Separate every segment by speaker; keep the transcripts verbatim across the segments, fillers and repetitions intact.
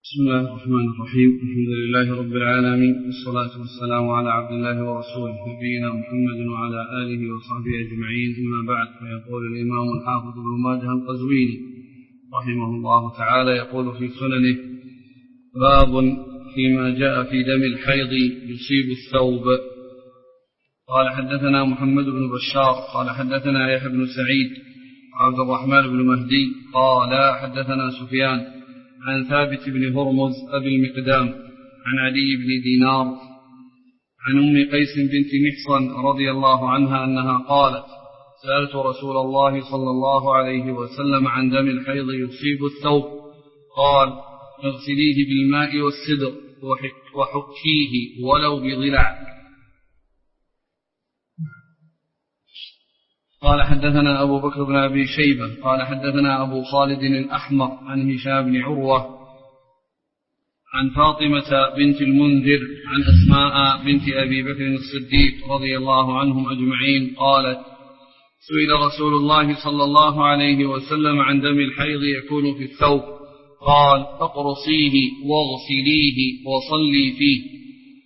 Speaker 1: بسم الله الرحمن الرحيم. الحمد لله رب العالمين، والصلاة والسلام على عبد الله ورسوله نبينا محمد وعلى آله وصحبه أجمعين، أما بعد. فيقول الإمام الحافظ ابن ماجه القزويني رحمه الله تعالى يقول في سننه: باب فيما جاء في دم الحيض يصيب الثوب. قال حدثنا محمد بن بشار قال حدثنا يحيى بن سعيد عبد الرحمن بن مهدي قال حدثنا سفيان عن ثابت بن هرمز أبي المقدام عن علي بن دينار عن أم قيس بنت محصن رضي الله عنها أنها قالت: سألت رسول الله صلى الله عليه وسلم عن دم الحيض يصيب الثوب، قال: اغسليه بالماء والسدر وحكيه ولو بضلع. قال حدثنا أبو بكر بن أبي شيبة قال حدثنا أبو خالد الأحمر عن هشام بن عروة عن فاطمة بنت المنذر عن أسماء بنت أبي بكر الصديق رضي الله عنهم أجمعين قالت: سئل رسول الله صلى الله عليه وسلم عن دم الحيض يكون في الثوب، قال: فاقرصيه واغسليه وصلي فيه.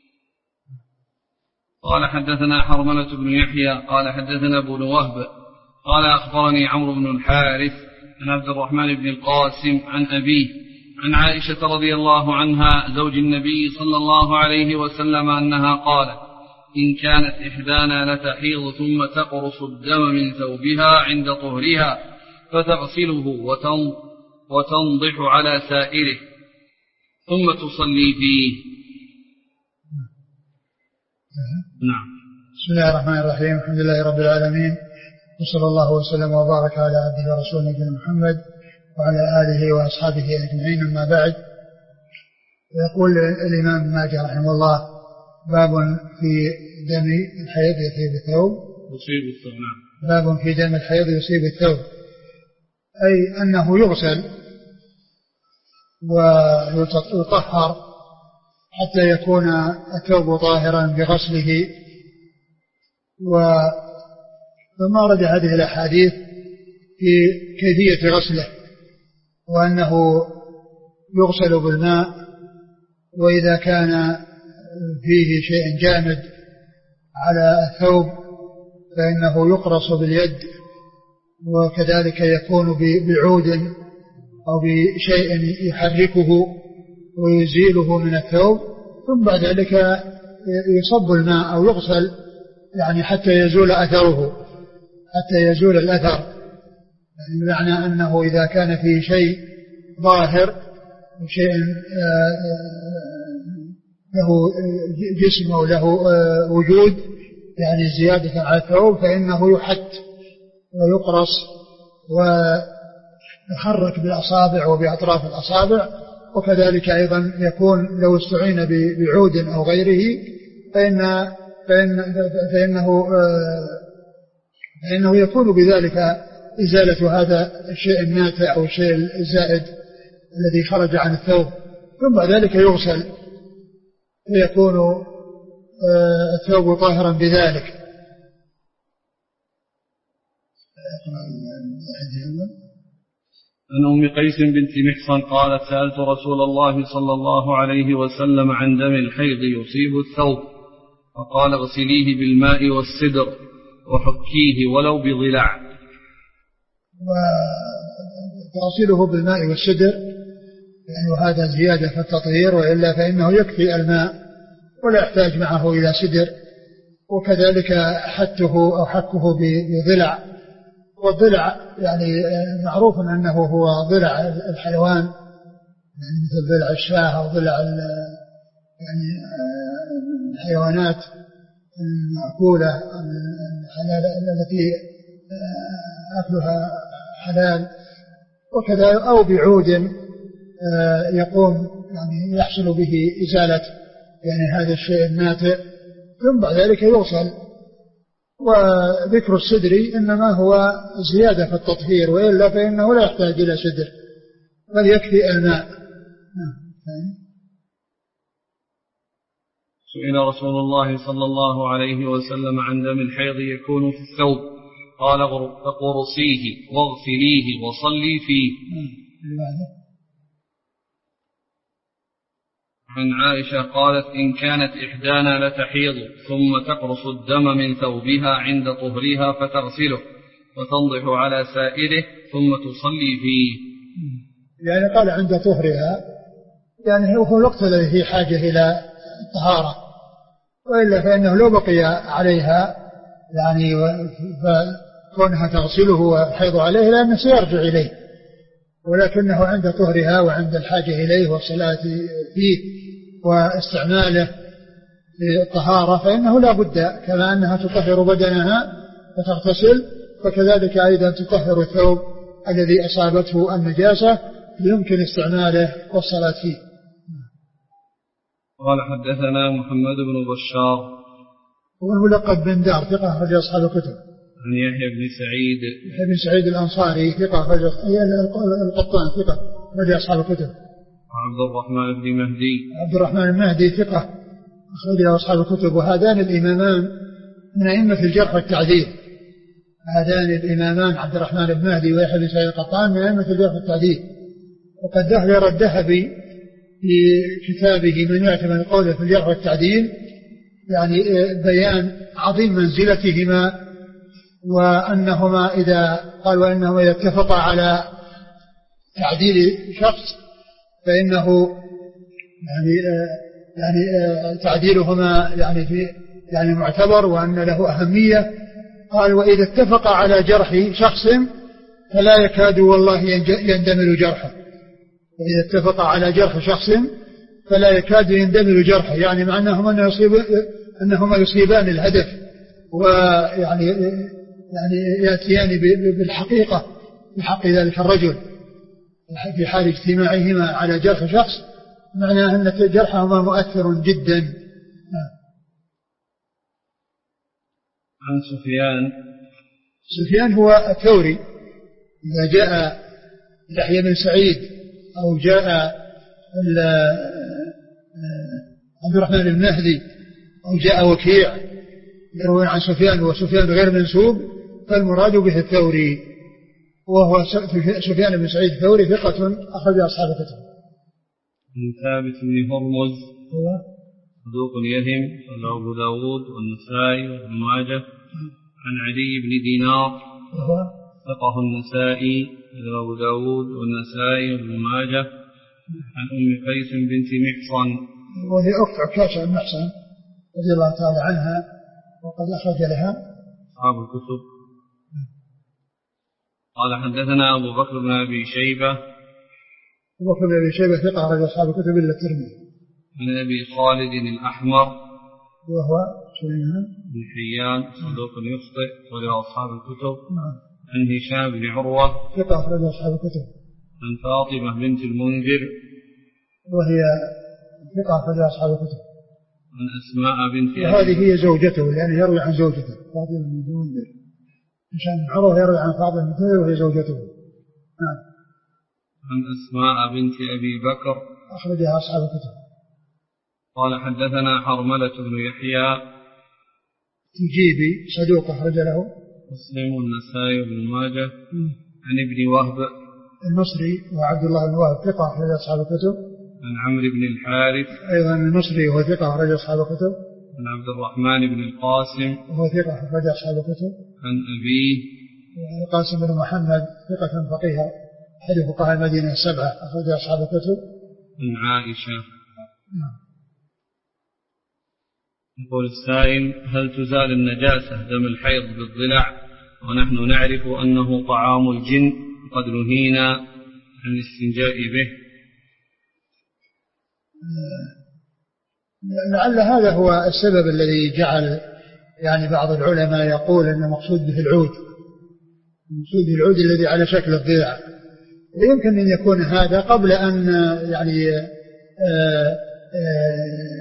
Speaker 1: قال حدثنا حرملة بن يحيى قال حدثنا ابن وهب قال أخبرني عمرو بن الحارث عن عبد الرحمن بن القاسم عن أبيه عن عائشة رضي الله عنها زوج النبي صلى الله عليه وسلم أنها قالت: إن كانت إحدانا لتحيض ثم تقرص الدم من ثوبها عند طهرها فتغسله وتنضح على سائره ثم تصلي فيه. نعم.
Speaker 2: بسم الله الرحمن الرحيم. الحمد لله رب العالمين، وصلى الله وسلم وبارك على عبده ورسوله نبينا محمد وعلى آله وأصحابه أجمعين، أما بعد. يقول الإمام ماجه رحمه الله: باب في دم الحيض يصيب الثوب.
Speaker 1: يصيب الثوب.
Speaker 2: باب في دم الحيض يصيب الثوب، أي أنه يغسل ويطهر حتى يكون الثوب طاهرا بغسله. وما ورد هذه الأحاديث في كيفية غسله، وأنه يغسل بالماء، وإذا كان فيه شيء جامد على الثوب فإنه يقرص باليد، وكذلك يكون بعود أو بشيء يحركه ويزيله من الثوب، ثم بعد ذلك يصب الماء أو يغسل يعني حتى يزول أثره حتى يزول الأثر يعني بمعنى أنه إذا كان فيه شيء ظاهر شيء له جسم أو له وجود يعني زيادة على الثوب فإنه يحت ويقرص ويحرك بالأصابع وبأطراف الأصابع. وكذلك أيضا يكون لو استعين بعود أو غيره فإن فإن فإنه فإنه يكون بذلك إزالة هذا الشيء الناتع أو الشيء الزائد الذي خرج عن الثوب، ثم بعد ذلك يغسل فيكون الثوب طاهرا بذلك.
Speaker 1: عن أم قيس بنت محصن قالت: سألت رسول الله صلى الله عليه وسلم عن دم الحيض يصيب الثوب، فقال: اغسليه بالماء والسدر وحكيه ولو بضلع.
Speaker 2: وتغسله بالماء والسدر يعني وهذا زيادة في التطهير، وإلا فإنه يكفي الماء ولا يحتاج معه إلى سدر. وكذلك حته أو حكه بضلع، والضلع يعني معروف أنه هو ضلع الحيوان يعني مثل ضلع الشاة أو ضلع يعني الحيوانات المأكولة التي أكلها حلال، وكذا أو بعود يقوم يعني يحصل به إزالة يعني هذا الشيء الناتئ، ثم بعد ذلك يغسل. وذكر السدر إنما هو زيادة في التطهير، وإلا فإنه لا يحتاج إلى سدر بل يكفي الماء.
Speaker 1: سئل رسول الله صلى الله عليه وسلم عن دم الحيض يكون في الثوب، قال: فقرصيه واغسليه وصلي فيه. عن عائشة قالت إن كانت إحدانا لتحيض ثم تقرص الدم من ثوبها عند طهرها فتغسله وتنضح على سائره ثم تصلي فيه.
Speaker 2: يعني قال عند طهرها، يعني هو الوقت الذي فيه حاجة إلى الطهارة، وإلا فإنه لو بقي عليها يعني فكونها تغسله وحيض عليه لأنه سيرجع إليه، ولكنه عند طهرها وعند الحاجة إليه والصلاة فيه واستعماله في الطهارة فإنه لا بد كما أنها تطهر بدنها فتغتسل فكذلك أيضا تطهر الثوب الذي أصابته النجاسة يمكن استعماله والصلاة فيه.
Speaker 1: قال حدثنا محمد بن بشار
Speaker 2: هو الملقب بن دار ثقة أخرج أصحاب الكتب.
Speaker 1: عن يحيى بن سعيد
Speaker 2: يحيى بن سعيد الأنصاري ثقة أخرج القطان ثقة أخرج أصحاب الكتب.
Speaker 1: عبد الرحمن بن مهدي
Speaker 2: عبد الرحمن المهدي ثقة أخرج أصحاب الكتب. وهذان الإمامان من أئمة الجرح والتعديل، هذان الإمامان عبد الرحمن بن مهدي ويحيى بن سعيد القطان من أئمة الجرح والتعديل. وقد ذكر الذهبي في كتابه من يعتمد قوله في الجرح والتعديل يعني بيان عظيم منزلتهما، وأنهما إذا قال وأنهما إذا اتفقا على تعديل شخص فإنه يعني يعني تعديلهما يعني في يعني معتبر وأن له أهمية. قال وإذا اتفق على جرح شخص فلا يكاد والله يندمل جرحه، وإذا اتفق على جرح شخص فلا يكاد يندمل جرحه، يعني معناهما أنه يصيب أنهما يصيبان الهدف ويعني يعني يأتيان بالحقيقة في حق ذلك الرجل في حال اجتماعهما على جرح شخص، معناه أن جرحهما مؤثر جدا.
Speaker 1: عن سفيان
Speaker 2: سفيان هو الثوري. إذا جاء يحيى بن سعيد أو جاء عبد الرحمن المهدي أو جاء وكيع يروي عن سفيان وسفيان غير منسوب فالمراد به الثوري، وهو سفيان بن سعيد الثوري ثقة أخرج أصحاب الكتب.
Speaker 1: من ثابت بن هرمز هو صدوق يهم رواه أبو داود والنسائي وابن ماجه. عن علي بن دينار
Speaker 2: وهو
Speaker 1: ثقه النسائي رواه أبو داود والنسائي وابن ماجه. عن أم قيس بنت محصن
Speaker 2: وهي أخت عكاشة بن محصن رضي الله تعالى عنها وقد أخرج لها
Speaker 1: أصحاب الكتب. قال حدثنا أبو بكر بن أبي شيبة
Speaker 2: أبو بكر بن أبي شيبة ثقة أخرج أصحاب الكتب إلا الترمذي.
Speaker 1: عن أبي خالد الأحمر
Speaker 2: وهو سليمان
Speaker 1: بن حيان صدوق يخطئ أخرج أصحاب الكتب.
Speaker 2: نعم.
Speaker 1: عن هشام بن عروة
Speaker 2: ثقة أخرج أصحاب الكتب.
Speaker 1: عن فاطمة بنت المنذر
Speaker 2: وهي ثقة أخرج أصحاب الكتب.
Speaker 1: عن أسماء بنت
Speaker 2: وهذه هي زوجته لأنه يروي عن زوجته فاطمة بنت المنذر. هشام بن عروة يروي عن فاطمة بنت المنذر وهي زوجته. نعم.
Speaker 1: عن أسماء بنت أبي بكر
Speaker 2: أخرجها أصحاب الكتب.
Speaker 1: قال حدثنا حرملة بن يحيى
Speaker 2: تجيبي صدوق أخرج له
Speaker 1: مسلم والنسائي وابن ماجه. عن ابن وهب
Speaker 2: المصري وعبد الله بن وهب ثقة أخرج أصحاب الكتب.
Speaker 1: عن عمرو بن الحارث
Speaker 2: أيضا المصري وهو ثقة أخرج أصحاب الكتب.
Speaker 1: عن عبد الرحمن بن القاسم
Speaker 2: وهو ثقة أخرج أصحاب الكتب.
Speaker 1: عن أبيه
Speaker 2: القاسم بن محمد ثقة فقيه أحد فقهاء المدينة السبعة أخرج أصحاب الكتب.
Speaker 1: عن عائشة. يقول السائل هل تزال النجاسة دم الحيض بالضلع ونحن نعرف أنه طعام الجن قد نهينا عن الاستنجاء به؟
Speaker 2: لعل هذا هو السبب الذي جعل يعني بعض العلماء يقول أن مقصود به العود، المقصود به العود الذي على شكل الضلع. ويمكن أن يكون هذا قبل أن يعني آآ آآ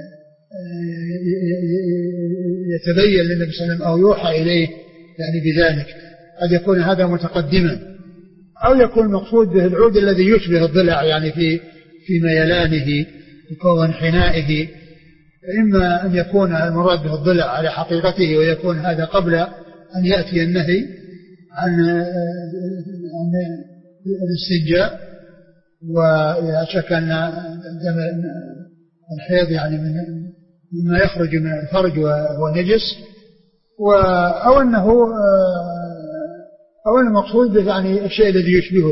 Speaker 2: يتبين للنبي صلى الله عليه وسلم أو يوحى إليه يعني بذلك، قد يكون هذا متقدما، أو يكون مقصود به العود الذي يشبه الضلع يعني في في ميلانه في كون حنائه. إما أن يكون المراد به الضلع على حقيقته ويكون هذا قبل أن يأتي النهي عن عن الاستنجاء، ولا شك أن الحيض يعني من مما يخرج من الفرج وهو نجس، أو أنه أو المقصود يعني الشيء الذي يشبهه.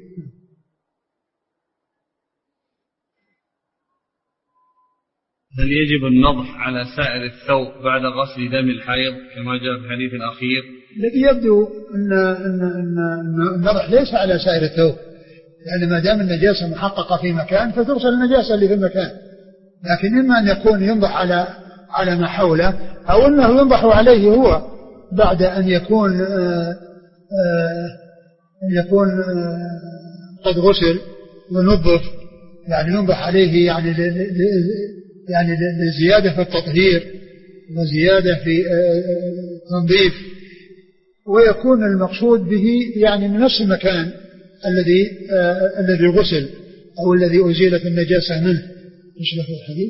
Speaker 1: هل يجب النضح على سائر الثوب بعد غسل دم الحيض كما جاء في الحديث الأخير؟
Speaker 2: الذي يبدو أن أن أن النضح ليس على سائر الثوب، لأن ما دام النجاسة محققة في مكان فترسل النجاسة اللي في المكان، لكن إما أن يكون ينضح على على ما حوله، أو أنه ينضح عليه هو بعد أن يكون آآ آآ أن يكون قد غسل ونظف، يعني ينضح عليه يعني يعني لزيادة في التطهير وزيادة في تنظيف، ويكون المقصود به يعني من نفس المكان الذي الذي غسل أو الذي أزيلت النجاسة منه. يشبه الحديث.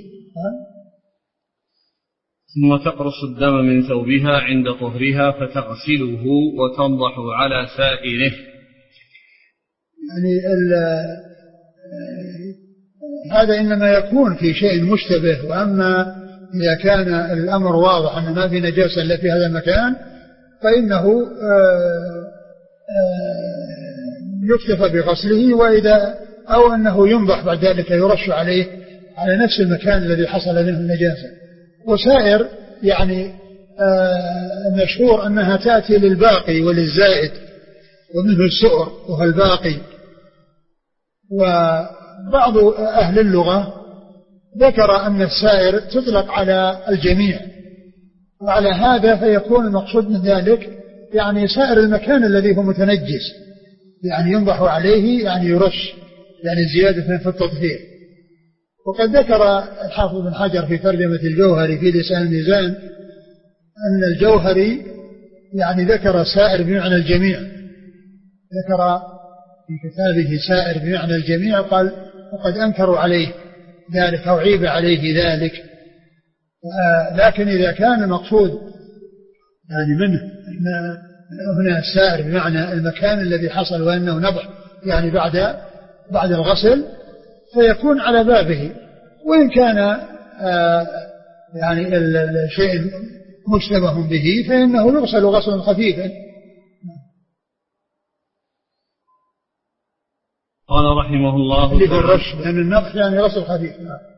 Speaker 1: ثم تقرص الدم من ثوبها عند طهرها فتغسله وتنضح على سائره.
Speaker 2: يعني هذا إنما يكون في شيء مشتبه، وأما إذا كان الأمر واضح أن ما في نجاسة إلا في هذا المكان فإنه يكتفى بغسله، وإذا أو أنه ينضح بعد ذلك يرش عليه على نفس المكان الذي حصل منه النجاسة. وسائر يعني المشهور أنها تأتي للباقي وللزائد، ومنه السؤر وهو الباقي. وبعض أهل اللغة ذكر أن السائر تطلق على الجميع، وعلى هذا فيكون المقصود من ذلك يعني سائر المكان الذي هو متنجس، يعني ينضح عليه يعني يرش، يعني زيادة في التطهير. وقد ذكر الحافظ بن حجر في ترجمة الجوهري في لسان الميزان أن الجوهري يعني ذكر سائر بمعنى الجميع، ذكر في كتابه سائر بمعنى الجميع، قال وقد أنكروا عليه ذلك أو عيب عليه ذلك. لكن إذا كان المقصود يعني منه هنا السائر بمعنى المكان الذي حصل وأنه نضح يعني بعد بعد الغسل فيكون على بابه، وإن كان يعني الشيء مشتبه به فإنه يغسل غسلا خفيفا.
Speaker 1: قال رحمه الله
Speaker 2: اللي بالرش، لأن النضح يعني غسل خفيف.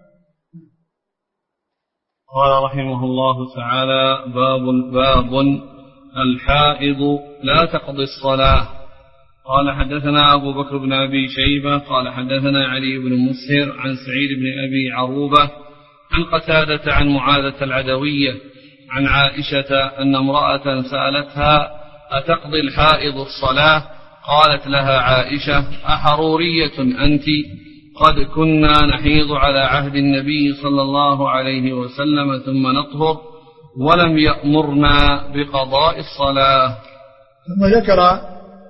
Speaker 1: قال رحمه الله تعالى: باب باب الحائض لا تقضي الصلاة. قال حدثنا أبو بكر بن أبي شيبة قال حدثنا علي بن مسهر عن سعيد بن أبي عروبة عن قتادة عن معاذة العدوية عن عائشة أن امرأة سألتها: أتقضي الحائض الصلاة؟ قالت لها عائشة: أحرورية أنت؟ قد كنا نحيض على عهد النبي صلى الله عليه وسلم ثم نطهر ولم يأمرنا بقضاء الصلاة.
Speaker 2: ثم ذكر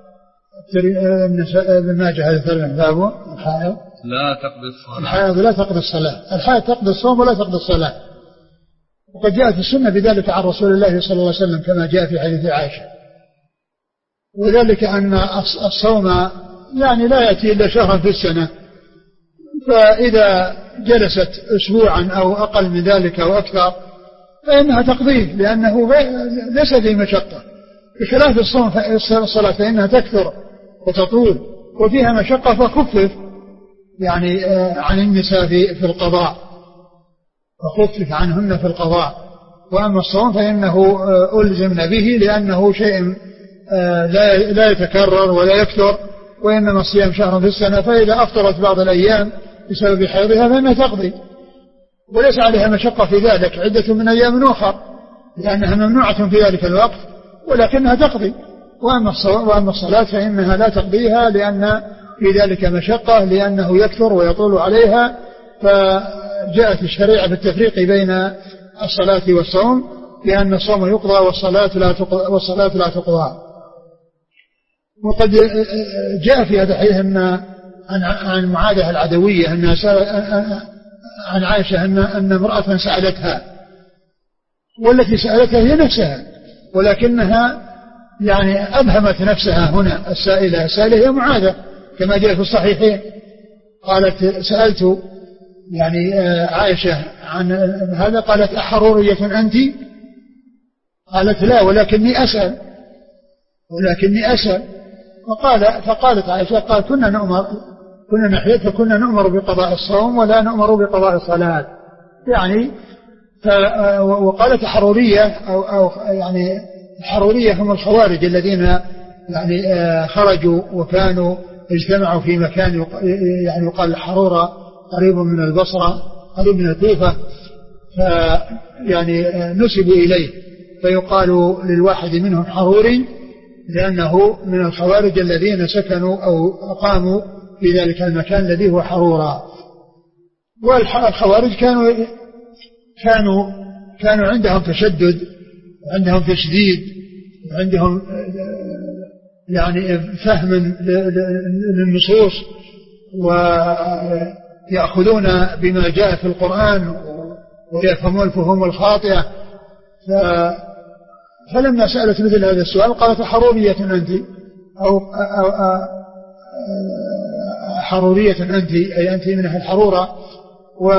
Speaker 2: ابن ماجه هذا الترجمة: باب الحائض
Speaker 1: لا تقضي الصلاة.
Speaker 2: الحائض لا تقضي الصلاة، الحائض تقضي الصوم ولا تقضي الصلاة. وقد جاءت السنة بذلك عن رسول الله صلى الله عليه وسلم كما جاء في حديث عائشة، وذلك أن الصوم يعني لا يأتي إلا شهرا في السنة، فإذا جلست أسبوعا أو أقل من ذلك أو أكثر فإنها تقضيه، لأنه ليس في مشقة، بخلاف الصوم الصلاة فإنها تكثر وتطول وفيها مشقة فخفف يعني عن النساء في القضاء، فخفف عنهن في القضاء. وأما الصوم فإنه ألزمن به لأنه شيء لا يتكرر ولا يكثر، وإنما الصيام شهر في السنة، فإذا أفطرت بعض الأيام بسبب حيضها فإنها تقضي، وليس عليها مشقة في ذلك عدة من أيام أخرى لأنها ممنوعة في ذلك الوقت، ولكنها تقضي. وأما الصلاة فإنها لا تقضيها لأن في ذلك مشقة، لأنه يكثر ويطول عليها، فجاءت الشريعة بالتفريق بين الصلاة والصوم، لأن الصوم يقضى والصلاة لا تقضى, والصلاة لا تقضى. وقد جاء في هذا الحديث أن عن معاذة العدوية أن عن عائشة أن أن امرأة سألتها، والتي سألتها هي نفسها، ولكنها يعني أبهمت نفسها هنا. السائلة السائلة هي معاذة كما جاء في الصحيحين، قالت: سألت يعني عائشة عن هذا قالت أحرورية أنت؟ قالت لا ولكني أسأل ولكني أسأل فقال فقالت عائشة قال كنا نؤمر كنا نحيا فكنا نؤمر بقضاء الصوم ولا نؤمر بقضاء الصلاة يعني. وقالت حرورية أو, أو يعني الحرورية هم الخوارج الذين يعني خرجوا وكانوا اجتمعوا في مكان يعني يقال حرورة قريب من البصرة قريب من الكوفة فيعني نسبوا إليه فيقال للواحد منهم حروري لأنه من الخوارج الذين سكنوا أو أقاموا في ذلك المكان الذي هو حرورة. والخوارج كانوا كانوا كانوا عندهم تشدد وعندهم تشديد وعندهم يعني فهم للنصوص ويأخذون بما جاء في القرآن ويفهمون الفهوم الخاطئة. فلما سألت مثل هذا السؤال قالت حرورية أنت أو, أو, أو حرورية أنت أي أنت من أهل الحرورة و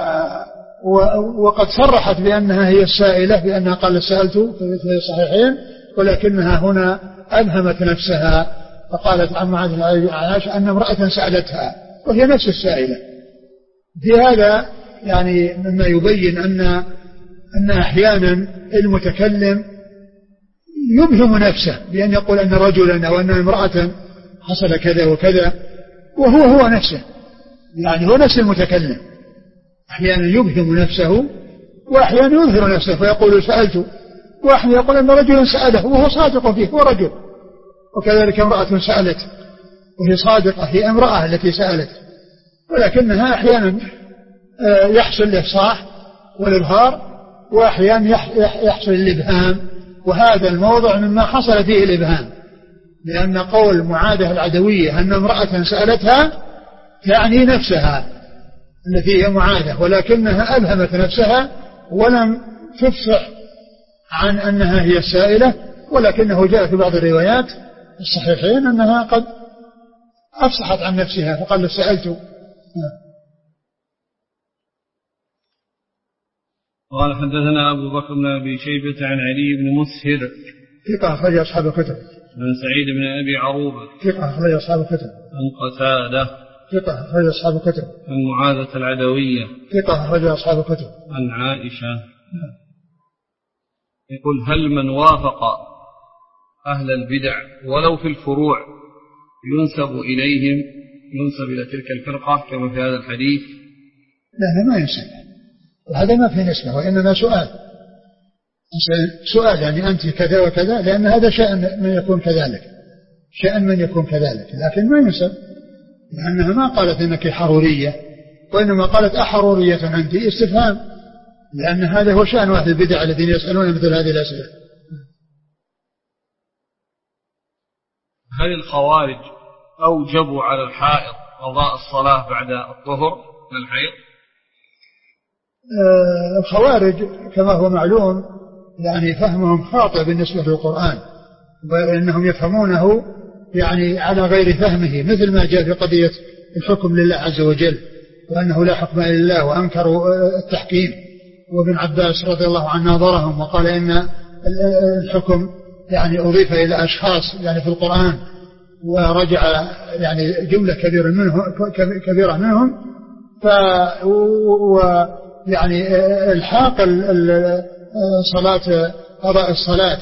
Speaker 2: وقد صرحت بأنها هي السائلة بأنها قال سألت في الصحيحين ولكنها هنا أبهمت نفسها فقالت عن معاذ عائشة أن امرأة سألتها وهي نفس السائلة. في هذا يعني مما يبين أن أن أحيانا المتكلم يبهم نفسه بأن يقول أن رجلا أو أن امرأة حصل كذا وكذا وهو هو نفسه يعني هو نفس المتكلم أحيانا يبهم نفسه وأحيانا يظهر نفسه فيقول سألت وأحيانا يقول أن رجلا سأله وهو صادق فيه هو رجل وكذلك امرأة سألت وهي صادقة هي امرأة التي سألت ولكنها أحيانا يحصل الإفصاح والإظهار وأحيانا يحصل الإبهام وهذا الموضع مما حصل فيه الإبهام لأن قول معاذة العدوية أن امرأة سألتها يعني نفسها التي هي معاذة ولكنها أبهمت نفسها ولم تفصح عن أنها هي السائلة ولكنه جاء في بعض الروايات الصحيحين أنها قد أفصحت عن نفسها فقال سألت.
Speaker 1: قال حدثنا أبو بكر بن أبي شيبة عن علي بن مسهر
Speaker 2: ثقة أخرج أصحاب الكتب.
Speaker 1: عن سعيد بن أبي عروبة
Speaker 2: ثقة أخرج أصحاب الكتب.
Speaker 1: عن قتادة
Speaker 2: ثقة أخرج أصحاب الكتب.
Speaker 1: عن معاذة العدوية
Speaker 2: ثقة أخرج أصحاب الكتب.
Speaker 1: عن عائشة يقول هل من وافق أهل البدع ولو في الفروع ينسب إليهم ينسب إلى تلك الفرقة كما في هذا الحديث؟
Speaker 2: لا ما ينسب وهذا ما في نسبة وإنما سؤال سؤال يعني أنت كذا وكذا لأن هذا شأن من يكون كذلك شأن من يكون كذلك لكن ما ينسب لأنها ما قالت إنك حرورية وإنما قالت أحرورية أنت استفهام لأن هذا هو شأن أهل البدع الذين يسألون مثل هذه الأسئلة.
Speaker 1: هل الخوارج أوجبوا على الحائض قضاء الصلاة بعد الطهر من الحيض؟
Speaker 2: آه الخوارج كما هو معلوم يعني فهمهم خاطئ بالنسبة للقرآن وإنهم يفهمونه يعني على غير فهمه مثل ما جاء في قضية الحكم لله عز وجل وأنه لا حكم إلا الله وأنكروا التحكيم وابن عباس رضي الله عنه ناظرهم وقال إن الحكم يعني أضيف إلى أشخاص يعني في القرآن ورجع يعني جملة كبيرة منهم كبيرة منهم ف ويعني الحاق صلاة قضاء الصلاة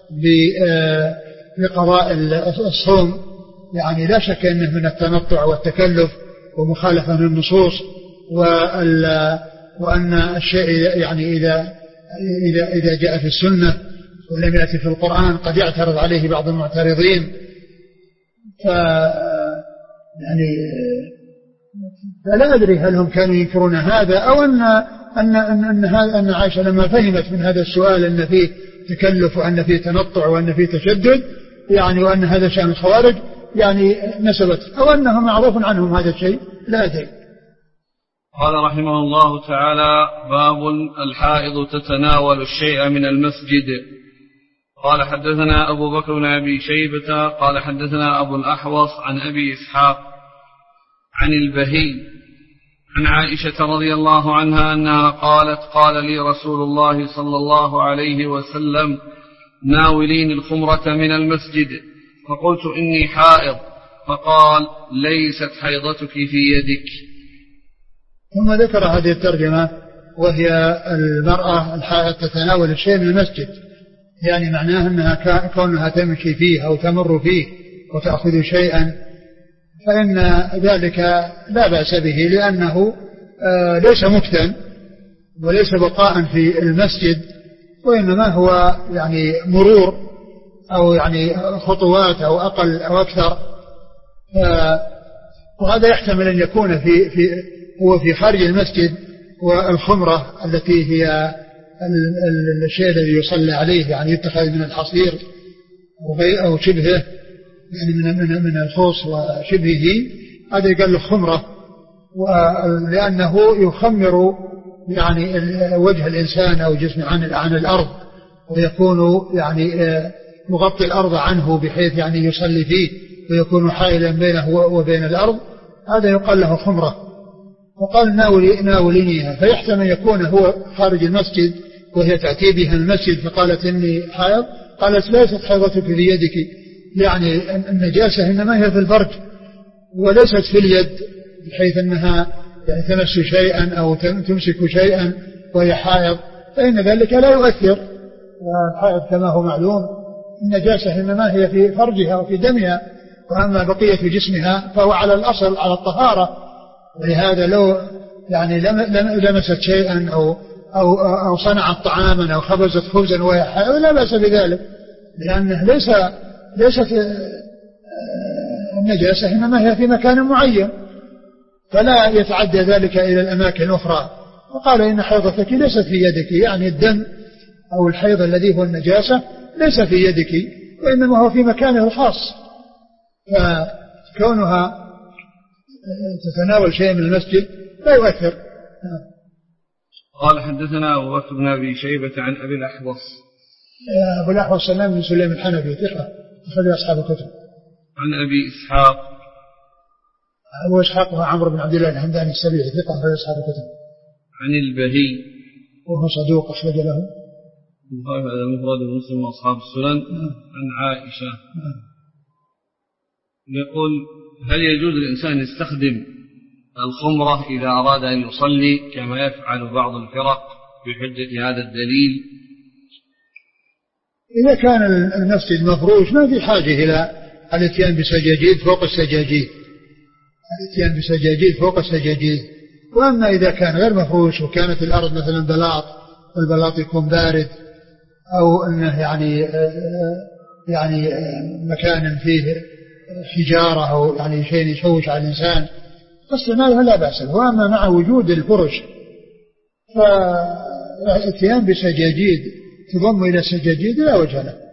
Speaker 2: بقضاء الصوم يعني لا شك أنه من التنطع والتكلف ومخالفة للنصوص وأن الشيء يعني إذا إذا إذا جاء في السنة ولم يأتي في القرآن قد يعترض عليه بعض المعترضين ف يعني فلا أدري هل هم كانوا ينكرون هذا أو أن أن أن أن, أن عائشة لما فهمت من هذا السؤال أن فيه تكلف وأن فيه تنطع وأن فيه تشدد يعني وأن هذا شأن الخوارج يعني نسبت أو أنه معروف عنهم هذا الشيء لا أدري.
Speaker 1: قال رحمه الله تعالى باب الحائض تتناول الشيء من المسجد. قال حدثنا أبو بكر بن أبي شيبة قال حدثنا أبو الأحوص عن أبي إسحاق عن البهي عن عائشة رضي الله عنها أنها قالت قال لي رسول الله صلى الله عليه وسلم ناوليني الخمرة من المسجد فقلت إني حائض فقال ليست حيضتك في يدك.
Speaker 2: ثم ذكر هذه الترجمة وهي المرأة الحائض تتناول الشيء من المسجد، يعني معناه أنها كونها تمشي فيه أو تمر فيه وتأخذ شيئا فإن ذلك لا بأس به، لأنه ليس مكتن وليس بقاء في المسجد، وإنما هو يعني مرور أو يعني خطوات أو أقل أو أكثر. وهذا يحتمل أن يكون في في هو في خارج المسجد، والخمرة التي هي الشيء الذي يصلى عليه يعني يتخذ من الحصير أو شبهه يعني من من من الخوص وشبهه، هذا يقال له خمرة، ولأنه يخمر يعني وجه الإنسان أو جسمه عن عن الأرض، ويكون يعني مغطي الأرض عنه بحيث يعني يصلي فيه ويكون حائلا بينه وبين الأرض، هذا يقال له خمرة. وقال ناولي ناولينيها، فيحتمل يكون هو خارج المسجد وهي تأتي بها المسجد فقالت إني حائض، قالت ليست حيضتك في يدك، يعني النجاسة إنما هي في الفرج وليست في اليد، بحيث أنها يعني تمس شيئا أو تمسك شيئا وهي حائض، فإن ذلك لا يؤثر. والحائض كما هو معلوم النجاسة إنما هي في فرجها وفي دمها، وأما بقية جسمها فهو على الأصل على الطهارة، ولهذا لو يعني لمست شيئا أو أو أو صنعت طعاما أو خبزت خبزا وهي حائض لا بأس بذلك، لأنه ليس ليست النجاسة إنما هي في مكان معين، فلا يتعدى ذلك إلى الأماكن الأخرى. وقال إن حيضتك ليست في يدك، يعني الدم أو الحيض الذي هو النجاسة ليس في يدك وإنما هو في مكانه الخاص، فكونها تتناول شيء من المسجد لا يؤثر.
Speaker 1: قال حدثنا أبو بكر بن أبي شيبة عن أبي الأحوص.
Speaker 2: أبو الأحوص سلام بن سليم الحنفي ثقة أخرج أصحاب الكتب.
Speaker 1: عن أبي إسحاق.
Speaker 2: أبو إسحاق هو عمرو بن عبد الله الهمداني السبيعي ثقة أخرج أصحاب الكتب.
Speaker 1: عن البهي
Speaker 2: وهو صدوق أخرج له
Speaker 1: البخاري هذا مفرد مسلم وأصحاب السنن. عن عائشة يقول هل يجوز الإنسان يستخدم الخمرة إذا أراد أن يصلي كما يفعل بعض الفرق بحجة هذا الدليل؟
Speaker 2: إذا كان المسجد مفروش ما في حاجة إلى الاتيان بسجاجيد فوق السجاجيد، الاتيان بسجاجيد فوق السجاجيد. وأما إذا كان غير مفروش وكانت الأرض مثلا بلاط والبلاط يكون بارد أو أنه يعني يعني مكان فيه حجارة أو يعني شيء يشوش على الإنسان فاستعمالها لا بأس به. وأما مع وجود الفرش فالاتيان بسجاجيد تضم إلى السجاجيد لا وجه له.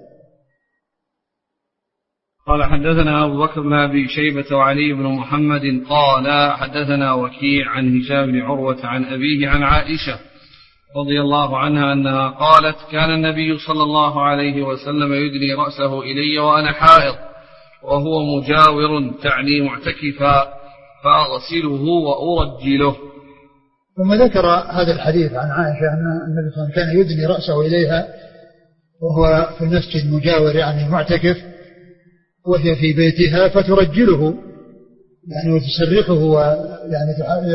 Speaker 1: قال حدثنا أبو بكر بن أبي شيبة وعلي بن محمد قال حدثنا وكيع عن هشام بن عروة عن أبيه عن عائشة رضي الله عنها أنها قالت كان النبي صلى الله عليه وسلم يدني رأسه إلي وأنا حائض وهو مجاور تعني معتكفا فأغسله وأرجله.
Speaker 2: ثم ذكر هذا الحديث عن عائشة أن النبي صلى الله عليه وسلم كان يدني رأسه إليها وهو في المسجد مجاور يعني معتكف، وهي في بيتها فترجله يعني وتسرحه ويعني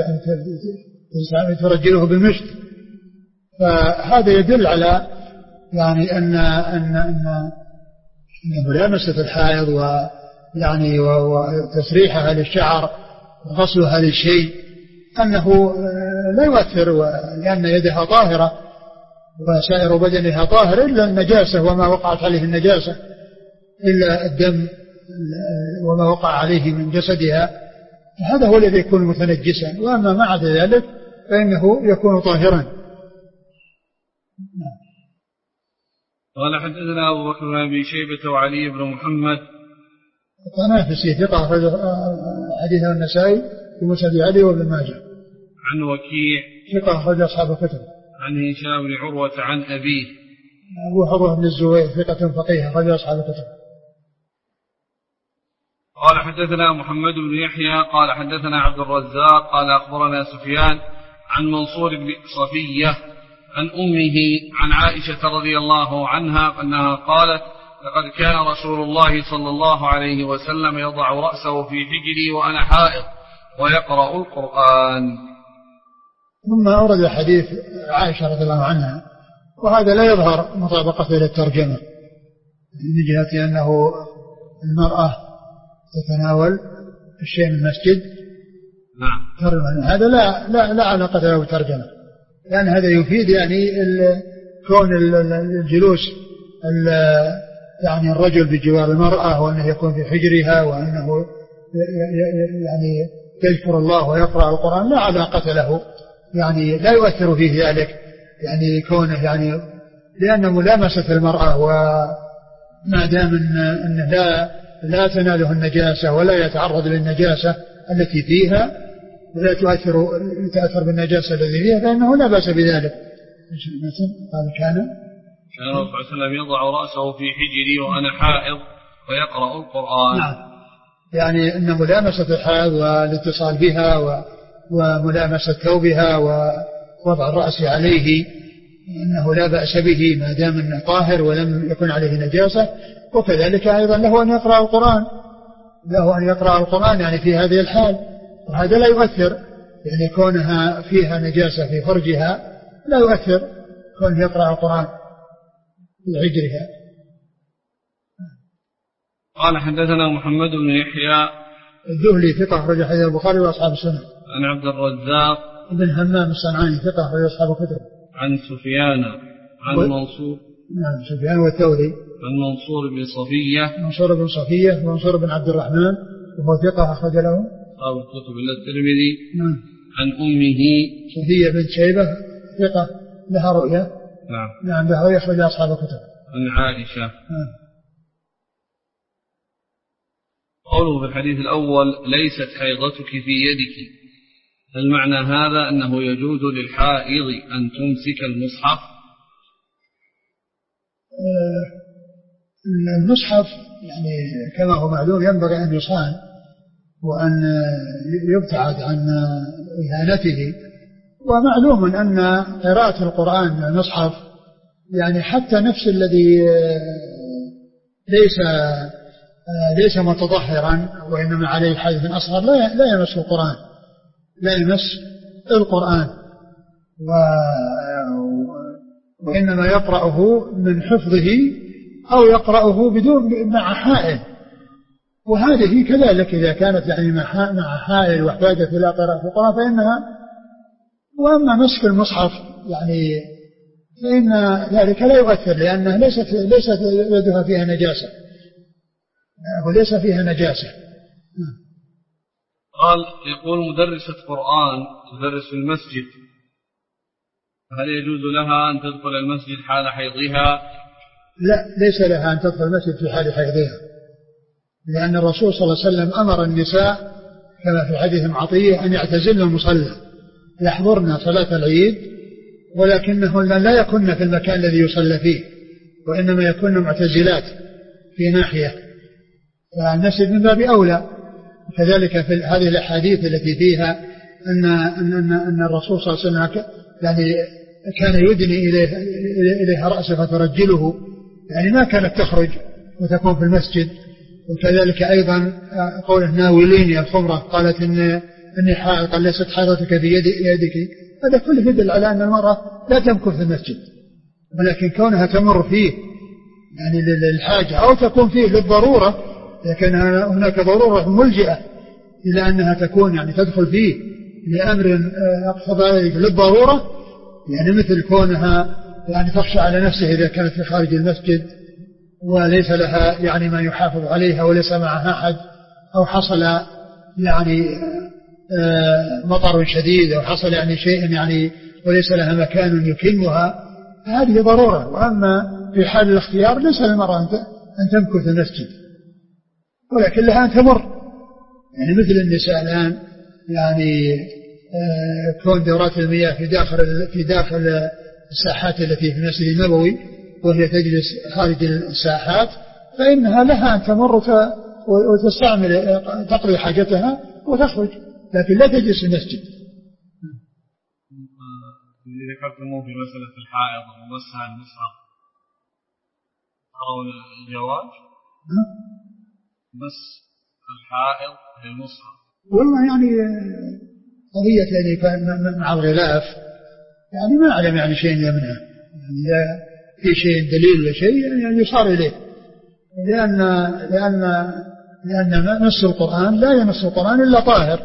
Speaker 2: ترجله بالمشط. فهذا يدل على يعني أن أن أن ملامسة الحائض ويعني وتسريحها للشعر وغسلها للشيء أنه لا يؤثر، لأن يدها طاهرة وسائر بدنها طاهر إلا النجاسة وما وقعت عليه النجاسة إلا الدم وما وقع عليه من جسدها، هذا هو الذي يكون متنجسا، وأما ما عدا ذلك فإنه يكون طاهرا.
Speaker 1: قال حدثنا أبو بكر بن أبي شيبة وعلي بن محمد
Speaker 2: الطنافسي ثقة حديثه النسائي في مسند علي وابن ماجه.
Speaker 1: عن وكيع
Speaker 2: ثقة أخرج أصحاب الكتب.
Speaker 1: عن هشام بن عروة عن أبيه
Speaker 2: أبو حروة بن الزبير ثقة فقيه أخرج أصحاب الكتب.
Speaker 1: قال حدثنا محمد بن يحيى قال حدثنا عبد الرزاق قال أخبرنا سفيان عن منصور بن صفية عن أمه عن عائشة رضي الله عنها أنها قالت لقد كان رسول الله صلى الله عليه وسلم يضع رأسه في حجري وأنا حائض ويقرأ القرآن.
Speaker 2: ثم أورد حديث عائشة رضي الله عنها وهذا لا يظهر مطابقته للترجمة من جهة أنه المرأة تتناول الشيء من المسجد.
Speaker 1: نعم.
Speaker 2: هذا لا لا لا علاقة له بالترجمة لأن يعني هذا يفيد يعني كون الجلوس يعني الرجل بجوار المرأة وأنه يكون في حجرها وأنه يعني يذكر الله ويقرأ القرآن لا علاقة له يعني لا يؤثر فيه ذلك يعني كونه يعني لأن ملامسة المرأة وما دام أنه لا لا تناله النجاسة ولا يتعرض للنجاسة التي فيها ولا تؤثر تأثر بالنجاسة التي فيها فإنه لا بأس بذلك. قال كان
Speaker 1: كان الرسول صلى الله عليه وسلم يضع رأسه في حجري وأنا حائض ويقرأ القرآن.
Speaker 2: نعم. يعني أن ملامسة الحائض والاتصال بها وملامسة ثوبها ووضع الرأس عليه أنه لا بأس به ما دام أنه طاهر ولم يكن عليه نجاسة. وكذلك أيضا له أن يقرأ القرآن له أن يقرأ القرآن يعني في هذه الحال وهذا لا يؤثر يعني كونها فيها نجاسة في فرجها لا يؤثر كونه يقرأ القرآن في عجرها.
Speaker 1: قال حدثنا محمد بن يحيى
Speaker 2: الذهلي ثقة أخرج حديث البخاري وأصحاب السنة.
Speaker 1: عن عبد الرزاق
Speaker 2: بن همام الصنعاني ثقة أخرج أصحاب الكتب.
Speaker 1: عن سفيان عن و... منصور
Speaker 2: نعم سفيان والثوري
Speaker 1: عن منصور بن صفية
Speaker 2: منصور بن صفية منصور بن عبد الرحمن وهو ثقة أخرج له
Speaker 1: أصحاب الكتب إلا الترمذي.
Speaker 2: نعم.
Speaker 1: عن أمه
Speaker 2: صفية بن شيبة ثقة لها رؤيا.
Speaker 1: نعم.
Speaker 2: نعم لها رؤيا أخرج أصحاب الكتب.
Speaker 1: عن عائشة.
Speaker 2: نعم.
Speaker 1: قوله في الحديث الأول ليست حيضتك في يدك هل معنى هذا أنه يجوز للحائض أن تمسك المصحف؟
Speaker 2: المصحف يعني كما هو معلوم ينبغي أن يصان وأن يبتعد عن إهانته ومعلوم أن قراءة القرآن من المصحف يعني حتى نفس الذي ليس ليس متطهرا وإنما عليه حدث أصغر لا لا يمس القرآن لا يمس القرآن و وإنما يقرأه من حفظه أو يقرأه بدون مع حائل وهذه كذلك إذا كانت يعني مع حائل واحتاجت إلى قراءة القرآن فإنها. وأما مسك المصحف يعني فإن ذلك لا يؤثر لأنها ليست ليست يدها فيها نجاسة وليس فيها نجاسة.
Speaker 1: قال يقول مدرسة قرآن تدرس في المسجد هل يجوز لها أن تدخل المسجد حال حيضها؟
Speaker 2: لا ليس لها أن تدخل المسجد في حال حيضها لأن الرسول صلى الله عليه وسلم أمر النساء كما في حديث عطية أن يعتزلن المصلى يحضرن صلاة العيد ولكنهن لا يكن في المكان الذي يصلى فيه وإنما يكن معتزلات في ناحية فالمسجد من باب أولى. كذلك في هذه الأحاديث التي فيها أن, أن, أن, أن الرسول صلى الله عليه وسلم يعني كان يدني إليه إليها رأسه فترجله يعني ما كانت تخرج وتكون في المسجد. وكذلك أيضا قوله ناوليني الخمرة قالت إن إني حائض قال ليست حائضتك في يدك هذا كله يدل على أن المرأة لا تمكث في المسجد ولكن كونها تمر فيه يعني للحاجة أو تكون فيه للضرورة لكن هناك ضرورة ملجئة إلى أنها تكون يعني تدخل فيه لأمر أقصد ذلك للضرورة يعني مثل كونها يعني تخشى على نفسه إذا كانت في خارج المسجد وليس لها يعني ما يحافظ عليها وليس معها أحد أو حصل يعني مطر شديد أو حصل يعني شيء يعني وليس لها مكان يكلمها هذه ضرورة. وأما في حال الاختيار ليس للمرأة أن تمكث في المسجد ولكن لها أن تمر يعني مثل النساء الآن يعني كون دورات المياه في داخل في داخل الساحات التي في المسجد النبوي وهي تجلس خارج الساحات فإنها لها أن تمر وتستعمل تقضي حاجتها وتخرج، لكن لا تجلس في المسجد.
Speaker 1: اللي ذكرتموه في مسألة الحائض ومسها المصحف أو الجواز بس الحائض للمصحف،
Speaker 2: والله يعني قضية الذي كان مع الغلاف يعني ما أعلم يعني شيء يمنع، يعني لا في شيء دليل ولا شيء يعني يصار إليه، لأن لأن لأن نص القرآن لا ينص القرآن إلا طاهر،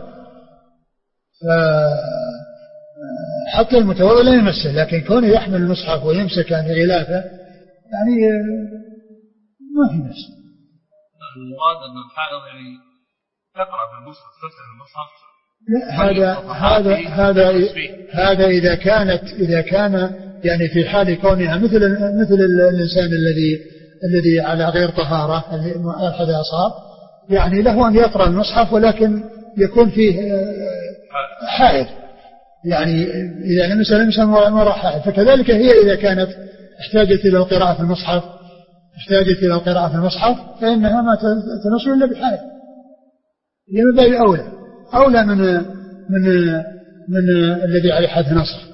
Speaker 2: حتى المتوضئ لا يمسه، لكن كونه يحمل المصحف ويمسك عن غلافه يعني ما في نفس.
Speaker 1: المراد أن الحائض يعني تقرأ في المصحف تفتح المصحف.
Speaker 2: هذا هذا هذا هذا إذا كانت إذا كان يعني في حال كونها مثل مثل الإنسان الذي الذي على غير طهارة أحد أصاب، يعني له أن يقرأ المصحف ولكن يكون فيه حائض، يعني إذا لمس لمسا وراء حائض، فكذلك هي إذا كانت احتاجت إلى القراءة في المصحف احتاجت إلى القراءة في المصحف فإنها ما تنص إلا بحائض، هي من باب أولى أولى من من من الذي عليه حد نصر.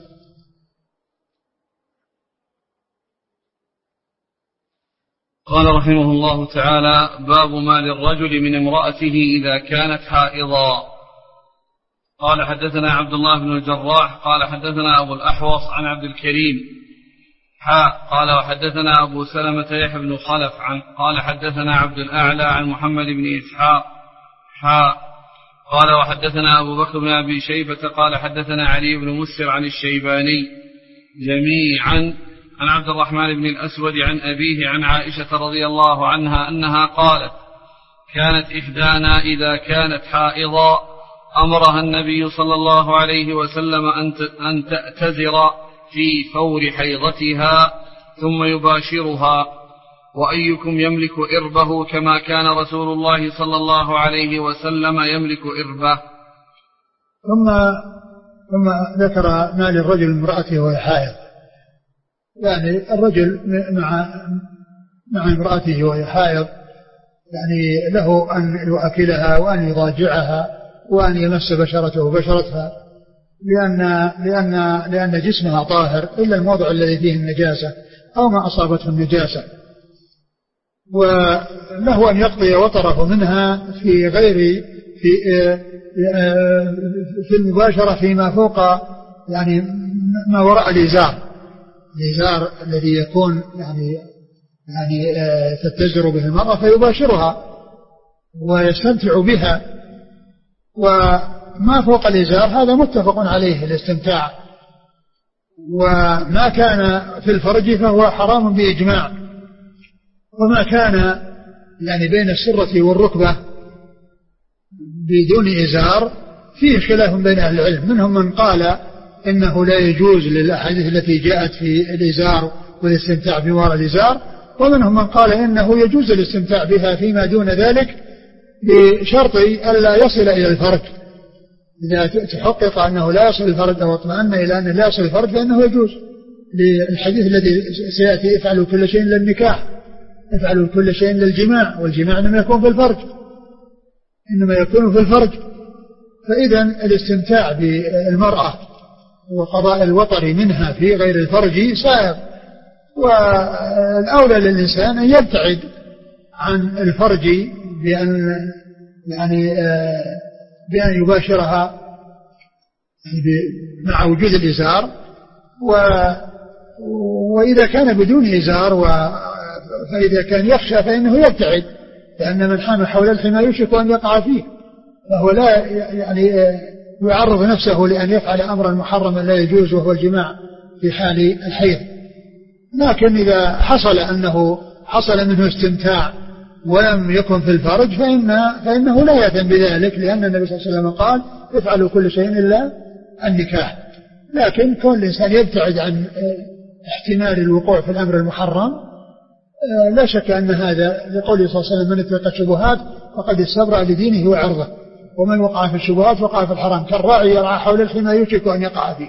Speaker 1: قال رحمه الله تعالى: باب ما للرجل من امرأته إذا كانت حائضا. قال حدثنا عبد الله بن الجراح قال حدثنا أبو الأحوص عن عبد الكريم حاء قال وحدثنا أبو سلمة يحيى بن خلف عن قال حدثنا عبد الأعلى عن محمد بن إسحاق حاء قال وحدثنا أبو بكر بن أبي شيبة قال حدثنا علي بن مسر عن الشيباني جميعا عن عبد الرحمن بن الأسود عن أبيه عن عائشة رضي الله عنها أنها قالت: كانت إحدانا إذا كانت حائضا أمرها النبي صلى الله عليه وسلم أن تأتزر في فور حيضتها ثم يباشرها، وأيكم يملك إربه كما كان رسول الله صلى الله عليه وسلم يملك إربه.
Speaker 2: ثم ثم ذكر ما للرجل امرأته وهي حائض، يعني الرجل مع مع امرأته وهي حائض يعني له أن يؤكلها وأن يضاجعها وأن يمس بشرته بشرتها، لأن لأن لأن جسمها طاهر إلا الموضع الذي فيه النجاسة أو ما أصابته النجاسة، وله أن يقضي وطره منها في غير في في المباشرة فيما فوق يعني ما وراء الإزار، الإزار الذي يكون يعني يعني تتزر به المرأة فيباشرها ويستمتع بها، وما فوق الإزار هذا متفق عليه الاستمتاع، وما كان في الفرج فهو حرام بإجماع، وما كان يعني بين السرة والركبة بدون إزار فيه خلاف بين أهل العلم، منهم من قال إنه لا يجوز للأحاديث التي جاءت في الإزار والاستمتاع بوراء الإزار، ومنهم من قال إنه يجوز الاستمتاع بها فيما دون ذلك بشرط ألا يصل إلى الفرج، إذا تحقق أنه لا يصل الفرج أو اطمأن إلى أنه لا يصل الفرج فإنه يجوز، للحديث الذي سيأتي: افعلوا كل شيء للنكاح، افعلوا كل شيء للجماع، والجماع إنما يكون في الفرج إنما يكون في الفرج فإذا الاستمتاع بالمرأة وقضاء الوطر منها في غير الفرج سائغ، والأولى للإنسان أن يبتعد عن الفرج بأن يعني بأن يباشرها مع وجود الإزار، وإذا كان بدون إزار فإذا كان يخشى فإنه يبتعد، لأن من حام حول الحمى يوشك أن يقع فيه، فهو لا يعني يعرض نفسه لأن يفعل أمرا محرما لا يجوز وهو الجماع في حال الحيض. لكن إذا حصل أنه حصل منه استمتاع ولم يكن في الفرج فإن فإنه لا يأثم بذلك، لأن النبي صلى الله عليه وسلم قال: افعلوا كل شيء إلا النكاح. لكن كون الإنسان يبتعد عن احتمال الوقوع في الأمر المحرم لا شك أن هذا لقوله صلى الله عليه وسلم: من اتقى الشبهات فقد استبرأ لدينه وعرضه، ومن وقع في الشبهات وقع في الحرام، كالراعي يرعى حول الحمى يوشك أن يقع فيه.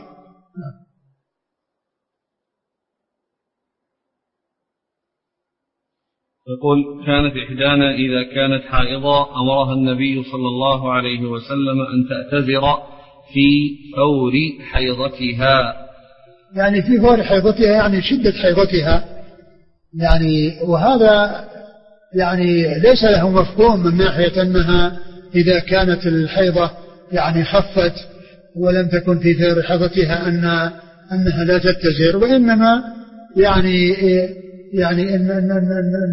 Speaker 1: يقول كانت إحدانا إذا كانت حائضة أمرها النبي صلى الله عليه وسلم أن تعتذر في فور حيضتها.
Speaker 2: يعني في فور حيضتها يعني شدة حيضتها، يعني وهذا يعني ليس له مفهوم من ناحية أنها إذا كانت الحيضة يعني خفت ولم تكن في فور حيضتها أن أنها لا تتزر، وإنما يعني يعني إن أن أن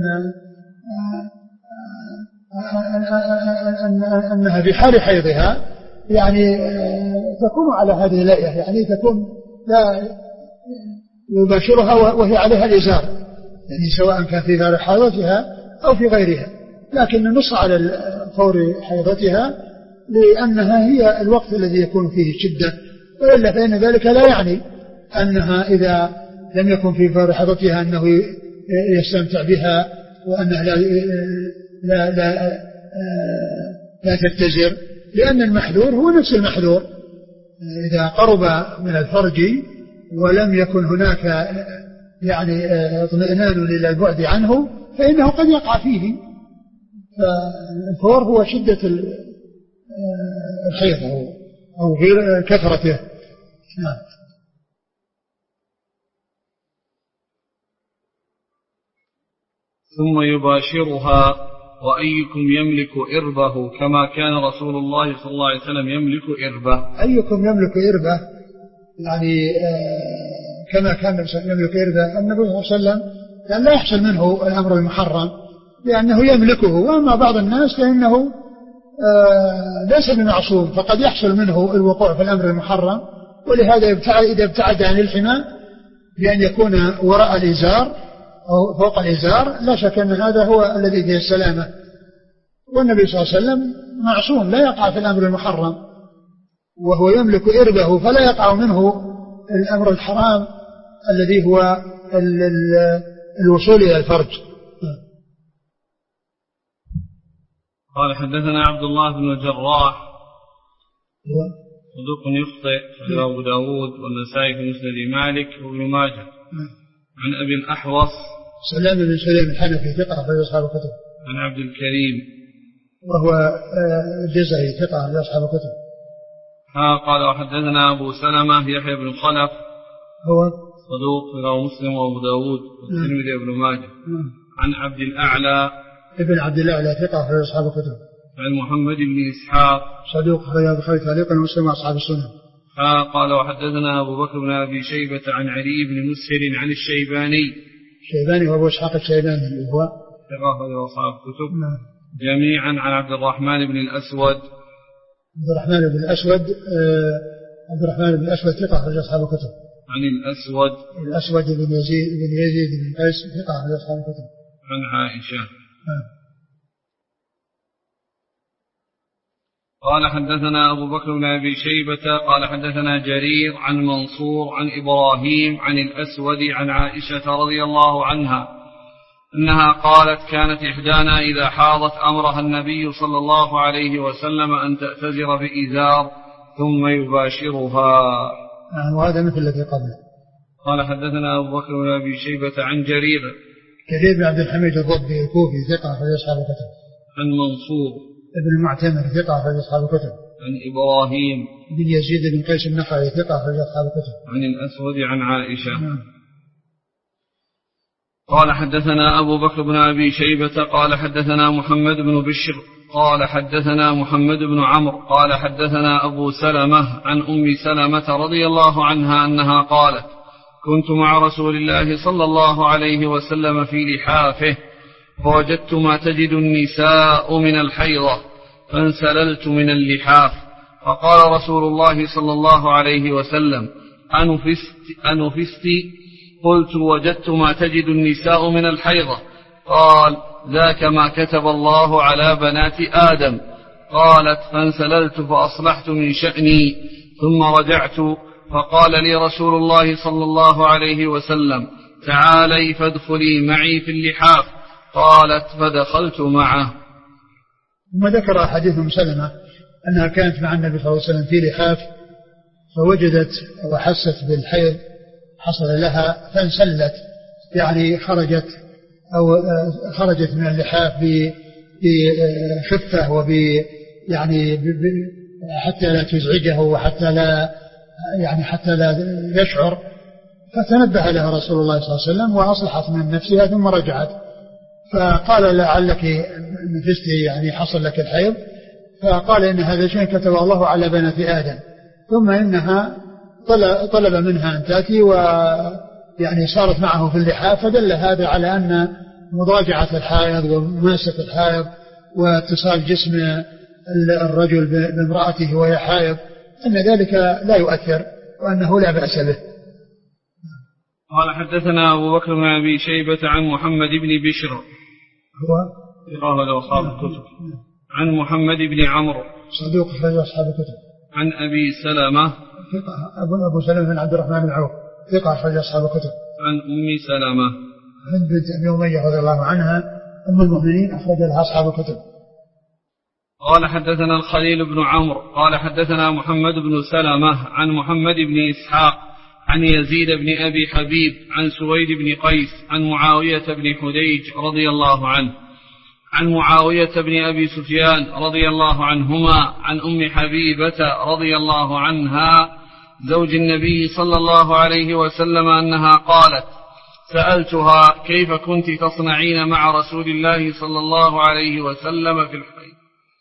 Speaker 2: أن أن أنها في حال حيضها يعني تكون على هذه الهيئة، يعني تكون لا يباشرها وهي عليها الإزار، يعني سواء كان في فور حيضتها أو في غيرها، لكن النص على فور حيضتها لأنها هي الوقت الذي يكون فيه شدة، وإلا فإن ذلك لا يعني أنها إذا لم يكن في فور حيضتها أنه يستمتع بها وأنها لا لا لا, لا تتزر، لأن المحذور هو نفس المحذور. إذا قرب من الفرج ولم يكن هناك يعني اطمئنان إلى البعد عنه فإنه قد يقع فيه. فالفور هو شدة الحيض أو غير كثرته. نعم.
Speaker 1: ثم يباشرها وأيكم يملك إربه كما كان رسول الله صلى الله عليه وسلم يملك إربه.
Speaker 2: أيكم يملك إربه يعني آه كما كان يملك إربه. النبي صلى الله عليه وسلم يعني لا يحصل منه الأمر المحرم لأنه يملكه، وأما بعض الناس فإنه آه ليس بمعصوم، فقد يحصل منه الوقوع في الأمر المحرم، ولهذا يبتعد إذا ابتعد عن الحمى بأن يكون وراء الإزار أو فوق الإزار لا شك أن هذا هو الذي فيه السلامة. والنبي صلى الله عليه وسلم معصوم لا يقع في الأمر المحرم، وهو يملك إربه فلا يقع منه الأمر الحرام الذي هو ال ال الوصول إلى الفرج.
Speaker 1: قال حدثنا عبد الله بن الجراح صدوق يخطئ أبو داود والنسائي في مسند مالك وابن ماجه. عن أبي الأحوص
Speaker 2: سلام بن سليم الحنفي ثقة في أصحاب الكتب.
Speaker 1: عن عبد الكريم
Speaker 2: وهو الجزري ثقة في أصحاب الكتب.
Speaker 1: ها قال وحدثنا أبو سلمة يحيى بن خلف
Speaker 2: هو
Speaker 1: صدوق رواه مسلم وأبو داود والترمذي وابن ماجه. عن عبد الأعلى
Speaker 2: ابن عبد الأعلى ثقة في أصحاب الكتب.
Speaker 1: عن محمد بن إسحاق
Speaker 2: صدوق رياض خير تعليقا ومسلم وأصحاب السنة.
Speaker 1: ها قال وحدثنا أبو بكر بن أبي شيبة عن علي بن مسهر عن الشيباني.
Speaker 2: الشيباني وأبو إسحاق الشيباني وهو
Speaker 1: ثقة في أصحاب الكتب جميعا. عن عبد الرحمن بن الأسود
Speaker 2: عبد الرحمن بن الأسود آه عبد الرحمن بن الأسود ثقة في أصحاب الكتب.
Speaker 1: عن الأسود
Speaker 2: الأسود بن يزيد بن يزيد بن قيس ثقة في أصحاب الكتب.
Speaker 1: عن عائشة. آه. قال حدثنا أبو بكر بن أبي شيبة قال حدثنا جرير عن منصور عن إبراهيم عن الأسود عن عائشة رضي الله عنها أنها قالت كانت إحدانا إذا حاضت أمرها النبي صلى الله عليه وسلم أن تأتزر بإزار ثم يباشرها.
Speaker 2: آه وهذا مثل الذي قبله.
Speaker 1: قال حدثنا أبو بكر بن أبي شيبة عن جرير
Speaker 2: جرير بن عبد الحميد الضبي الكوفي ثقة في أصحاب الكتب.
Speaker 1: عن منصور
Speaker 2: ابن المعتمر ثقة في أصحاب الكتب.
Speaker 1: عن إبراهيم
Speaker 2: بن يزيد بن قيس النخعي ثقة في أصحاب الكتب.
Speaker 1: عن الأسود عن عائشة. م. قال حدثنا أبو بكر بن أبي شيبة قال حدثنا محمد بن بشر قال حدثنا محمد بن عمرو قال حدثنا أبو سلمة عن أم سلمة رضي الله عنها أنها قالت كنت مع رسول الله صلى الله عليه وسلم في لحافه فوجدت ما تجد النساء من الحيضة فانسللت من اللحاف فقال رسول الله صلى الله عليه وسلم أنفست, أنفست قلت وجدت ما تجد النساء من الحيضة قال ذاك ما كتب الله على بنات آدم قالت فانسللت فأصلحت من شأني ثم رجعت فقال لي رسول الله صلى الله عليه وسلم تعالي فادخلي معي في اللحاف قالت فدخلت معه.
Speaker 2: ثم ذكر حديث أم سلمة أنها كانت مع النبي صلى الله عليه وسلم في لحاف فوجدت وحست بالحيض حصل لها فانسلت يعني خرجت أو خرجت من اللحاف بخفة وب يعني حتى لا تزعجه وحتى لا يعني حتى لا يشعر، فتنبه لها رسول الله صلى الله عليه وسلم وأصلحت من نفسها ثم رجعت، فقال لعلك نفست يعني حصل لك الحيض، فقال إن هذا شيء كتب الله على بنات آدم، ثم إنها طلب منها أن تأتي ويعني صارت معه في اللحاف، فدل هذا على أن مضاجعة الحائض ومماسة الحائض واتصال جسم الرجل بامرأته وهي حائض أن ذلك لا يؤثر وأنه لا بأس به.
Speaker 1: قال حدثنا أبو بكر بن أبي شيبة عن محمد بن بشر
Speaker 2: هو
Speaker 1: ثقة أصحاب الكتب، عن محمد بن عمرو
Speaker 2: صدوق أخرج أصحاب الكتب،
Speaker 1: عن أبي سلمة
Speaker 2: أبو أبو سلمة بن عبد الرحمن بن عوف ثقة أخرج أصحاب الكتب،
Speaker 1: عن أم سلمة
Speaker 2: هند بنت أبي أمية رضي الله عنها أم المؤمنين أخرج لها أصحاب الكتب.
Speaker 1: قال حدثنا الخليل بن عمرو قال حدثنا محمد بن سلمة عن محمد بن إسحاق عن يزيد بن أبي حبيب عن سويد بن قيس عن معاوية بن حديج رضي الله عنه عن معاوية بن أبي سفيان رضي الله عنهما عن أم حبيبة رضي الله عنها زوج النبي صلى الله عليه وسلم أنها قالت: سألتها كيف كنت تصنعين مع رسول الله صلى الله عليه وسلم في الحيض.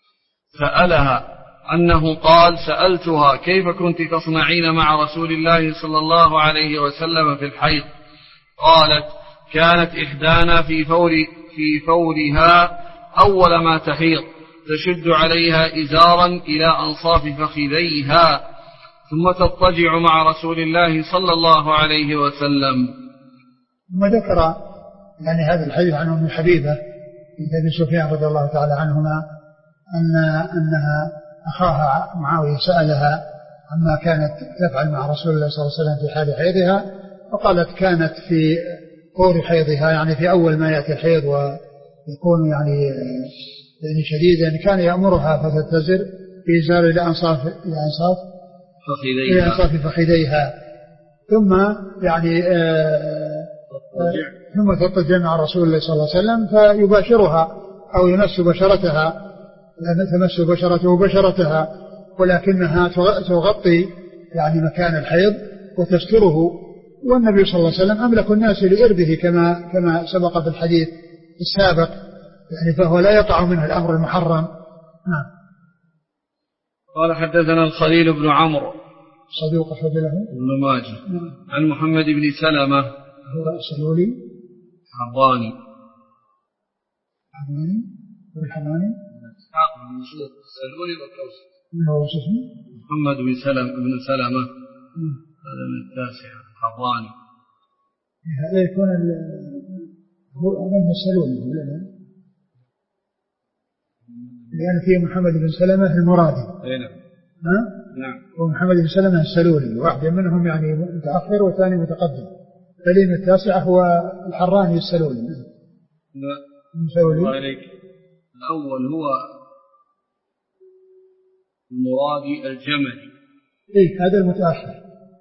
Speaker 1: سألها أنه قال: سألتها كيف كنت تصنعين مع رسول الله صلى الله عليه وسلم في الحيض. قالت: كانت إحدانا في فور في فورها أول ما تحيض تشد عليها إزارا إلى أنصاف فخذيها ثم تضطجع مع رسول الله صلى الله عليه وسلم.
Speaker 2: ثم ذكر يعني هذا الحديث عن أم حبيبة بنت أبي سفيان رضي الله تعالى عنهما أن أنها أخاها معاوية سألها عما كانت تفعل مع رسول الله صلى الله عليه وسلم في حال حيضها، فقالت كانت في فور حيضها يعني في أول ما يأتي الحيض ويكون يعني يعني شديدا كان يأمرها فتتزر بإزار إلى أنصاف إلى أنصاف
Speaker 1: فخذيها,
Speaker 2: إلى أنصاف فخذيها ثم يعني آه ثم تضطجع مع رسول الله صلى الله عليه وسلم فيباشرها أو يمس بشرتها تمس بشرته بشرتها، ولكنها تغطي يعني مكان الحيض وتستره، والنبي صلى الله عليه وسلم أملك الناس لإربه كما كما سبق في الحديث السابق يعني، فهو لا يقع منه الأمر المحرم. نعم.
Speaker 1: قال حدثنا الخليل بن عمرو
Speaker 2: صدوق أخرج له
Speaker 1: ابن ماجه عن محمد بن سلمة
Speaker 2: هو السلولي
Speaker 1: حراني
Speaker 2: حراني والحراني
Speaker 1: إسحاق بن منصور السلولي والكوسي
Speaker 2: من هو اسمه
Speaker 1: محمد بن سلمة بن سلمة هذا من التاسعة حراني.
Speaker 2: هذا يكون هو من السلولي ولا لا؟ لأن فيه محمد بن سلمة المرادي.
Speaker 1: أي نعم.
Speaker 2: ها؟
Speaker 1: نعم.
Speaker 2: ومحمد بن سلمة السلولي، واحد منهم يعني متأخر والثاني متقدم. فلين التاسع هو الحراني السلولي.
Speaker 1: لا.
Speaker 2: السلولي.
Speaker 1: عليك. الأول هو المرادي الجملي.
Speaker 2: إيه هذا المتأخر.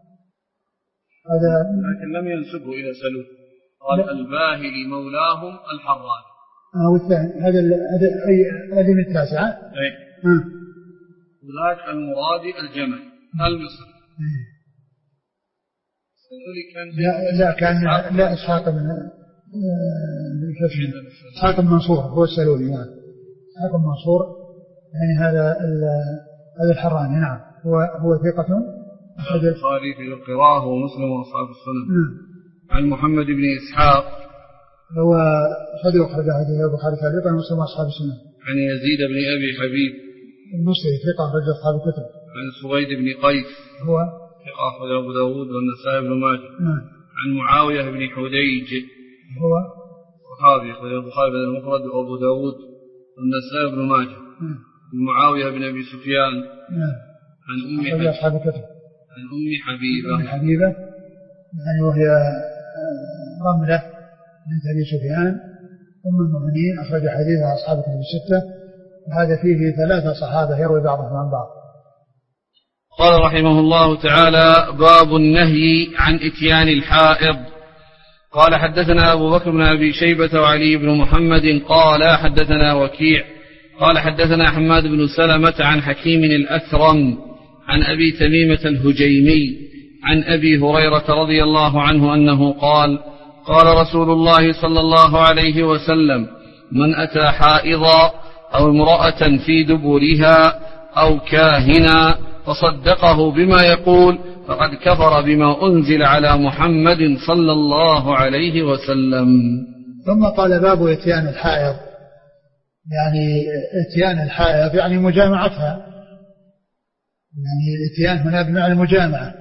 Speaker 2: هذا.
Speaker 1: لكن لم ينسبه إلى سلول. قال لا. الباهلي مولاهم الحراني.
Speaker 2: آه والثاني هذا هذا أي هذه من التاسعة.
Speaker 1: أي.
Speaker 2: آه.
Speaker 1: وذاك المرادي الجمل المصري.
Speaker 2: لا لا كان لا إسحاق بن إسحاق بن منصور هو السلولي. نعم. إسحاق بن منصور يعني هذا هذا الحراني. نعم. هو هو ثقة أخرج
Speaker 1: البخاري في القراءة ومسلم وأصحاب السنن.
Speaker 2: نعم.
Speaker 1: عن محمد بن إسحاق
Speaker 2: هو صدوق أخرج حديث البخاري تعليقا ومسلم وأصحاب السنن.
Speaker 1: عن يزيد بن أبي حبيب
Speaker 2: المصري ثقة أخرج أصحاب الكتب.
Speaker 1: عن سويد بن قيس
Speaker 2: هو
Speaker 1: ثقة أخرج أبو داود والنسائي بن ماجه.
Speaker 2: نعم.
Speaker 1: عن معاوية بن حديج
Speaker 2: هو
Speaker 1: صحابي أخرج البخاري بن المفرد وأبو داود والنسائي بن ماجه.
Speaker 2: نعم.
Speaker 1: معاوية بن أبي سفيان.
Speaker 2: نعم.
Speaker 1: عن أم
Speaker 2: حبيبة أصحاب الكتب.
Speaker 1: عن أم حبيبة.
Speaker 2: أم حبيبة يعني وهي رملة بنت أبي سفيان أم المؤمنين أخرج حديثها أصحاب الكتب الستة، وهذا فيه ثلاثة صحابة يروي بعضهم عن بعض.
Speaker 1: قال رحمه الله تعالى: باب النهي عن إتيان الحائض. قال حدثنا أبو بكر بن أبي شيبة وعلي بن محمد قال حدثنا وكيع قال حدثنا حماد بن سلمة عن حكيم الأثرم عن أبي تميمة الهجيمي عن أبي هريرة رضي الله عنه أنه قال قال رسول الله صلى الله عليه وسلم من أتى حائضا أو امرأة في دبرها أو كاهنا فصدقه بما يقول فقد كفر بما أنزل على محمد صلى الله عليه وسلم.
Speaker 2: ثم قال باب إتيان الحائض، يعني إتيان الحائض يعني مجامعتها، يعني الإتيان هنا بمعنى المجامعة.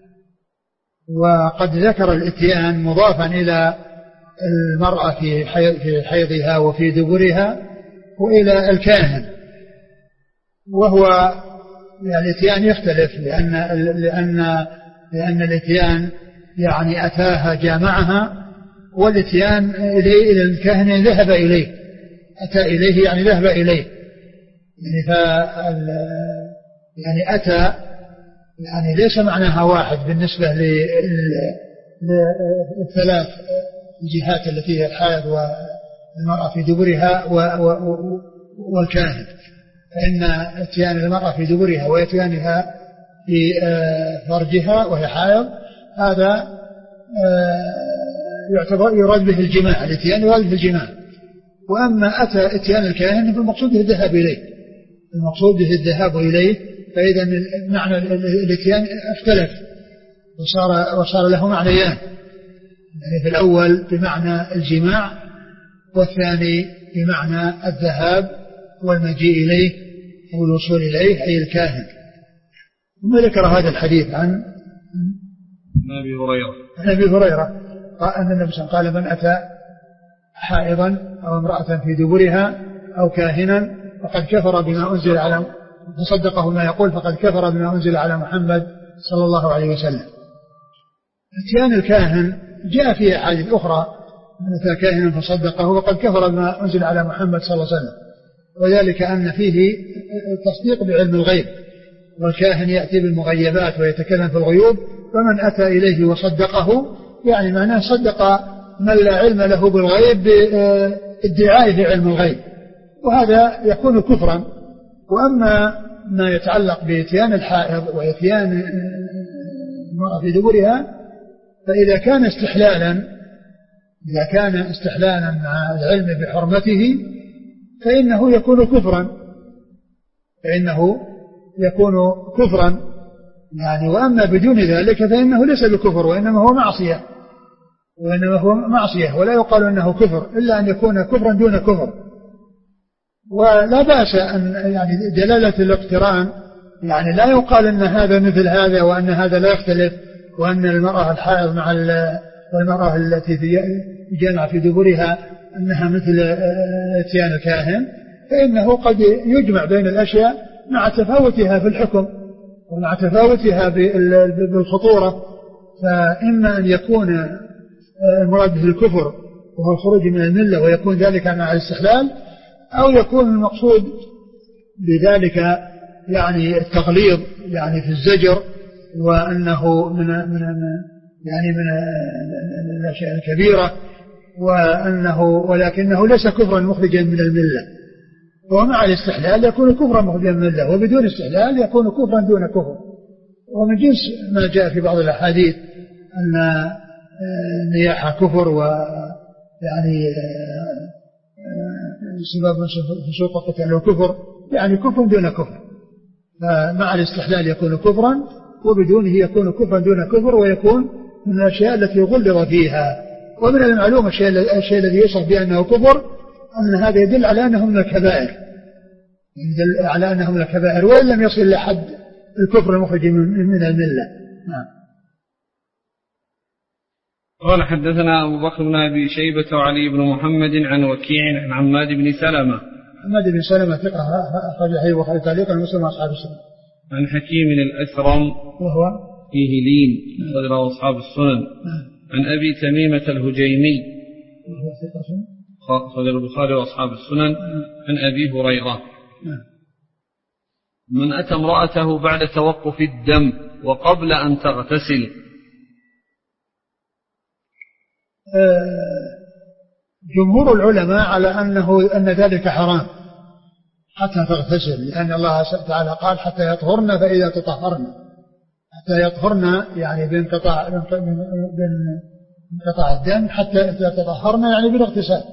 Speaker 2: وقد ذكر الإتيان مضافا إلى المرأة في حيضها وفي دبرها وإلى الكاهن، وهو يعني الإتيان يختلف لأن لأن لأن الإتيان يعني أتاها جامعها، والإتيان إليه إلى الكاهن ذهب إليه، أتى إليه يعني ذهب إليه، يعني فال يعني أتى يعني ليس معناها واحد بالنسبة للثلاث الجهات التي هي الحائض والمرأة في دبرها والكاهن، فإن اتيان المرأة في دبرها واتيانها في فرجها وهي حائض هذا يعتبر يراد به الجماع، الاتيان يراد به الجماع. وأما أتى اتيان الكاهن فالمقصود به الذهاب إليه، المقصود به الذهاب إليه، فإذا معنى الاتيان اختلف وصار, وصار له معنيان، يعني في الأول بمعنى الجماع، والثاني بمعنى الذهاب والمجيء إليه أو الوصول إليه أي الكاهن. ثم ذكر هذا الحديث عن
Speaker 1: أبي هريرة
Speaker 2: عن أبي هريرة أن النبي صلى الله عليه وسلم قال من أتى حائضا أو امرأة في دبرها أو كاهنا فقد كفر بما أنزل على فصدقه ما يقول فقد كفر بما أنزل على محمد صلى الله عليه وسلم. اتيان الكاهن جاء فيه أحاديث أخرى من أتى كاهنا فصدقه وقد كفر بما أنزل على محمد صلى الله عليه وسلم، وذلك أن فيه تصديق بعلم الغيب، والكاهن يأتي بالمغيبات ويتكلم في الغيوب، فمن أتى إليه وصدقه يعني معناه صدق من لا علم له بالغيب بادعائه علم الغيب، وهذا يكون كفرا. وأما ما يتعلق بإتيان الحائض وإتيان المرأة في دبرها فإذا كان استحلالا إذا كان استحلالا مع العلم بحرمته فإنه يكون كفرا فإنه يكون كفرا يعني. وأما بدون ذلك فإنه ليس بكفر وإنما هو معصية وإنما هو معصية ولا يقال أنه كفر إلا أن يكون كفرا دون كفر. ولا بأس أن يعني دلالة الاقتران يعني لا يقال أن هذا مثل هذا وأن هذا لا يختلف، وأن المرأة الحائض مع المرأة التي جامع في دبرها أنها مثل اتيان الكاهن، فإنه قد يجمع بين الأشياء مع تفاوتها في الحكم ومع تفاوتها بالخطورة. فإما أن يكون المراد به الكفر وهو الخروج من الملة ويكون ذلك مع الاستحلال، أو يكون المقصود بذلك يعني التغليظ يعني في الزجر، وأنه من من يعني من الأشياء الكبيرة، وأنه ولكنه ليس كفرا مخرجا من الملة. ومع الاستحلال يكون كفرا مخرجا من الملة، وبدون استحلال يكون كفرا دون كفر. ومن جنس ما جاء في بعض الأحاديث أن النياحة كفر، ويعني سبب فسوق وقتال وكفر، يعني كفر دون كفر. فمع الاستحلال يكون كفرا، وبدونه يكون كفرا دون كفر، ويكون من الأشياء التي غلظ فيها. ومن المعلوم الشيء الذي يصف بأنه كفر أن هذا يدل على أنه من الكبائر، يدل على أنه من الكبائر وإن لم يصل لحد الكفر المخرج من الملة. نعم.
Speaker 1: قال حدثنا أبو بكر بن أبي شيبة وعلي بن محمد عن وكيع عن عماد بن سلمة.
Speaker 2: عماد بن سلمة ثقة أخرج حديثه البخاري تعليقا ومسلم وأصحاب السنن.
Speaker 1: عن حكيم الأثرم
Speaker 2: وهو
Speaker 1: فيه لين أخرجه أصحاب السنن. عن أبي تميمة الهجيمي
Speaker 2: وهو ثقة
Speaker 1: أخرجه البخاري وأصحاب السنن. عن أبي هريرة من أتى امرأته بعد توقف الدم وقبل أن تغتسل
Speaker 2: جمهور العلماء على أنه أن ذلك حرام حتى تغتسل، لأن الله تعالى قال حتى يطهرن فإذا تطهرن، حتى يطهرن يعني بانقطاع بانقطاع الدم، حتى إذا تطهرن يعني بالاغتسال.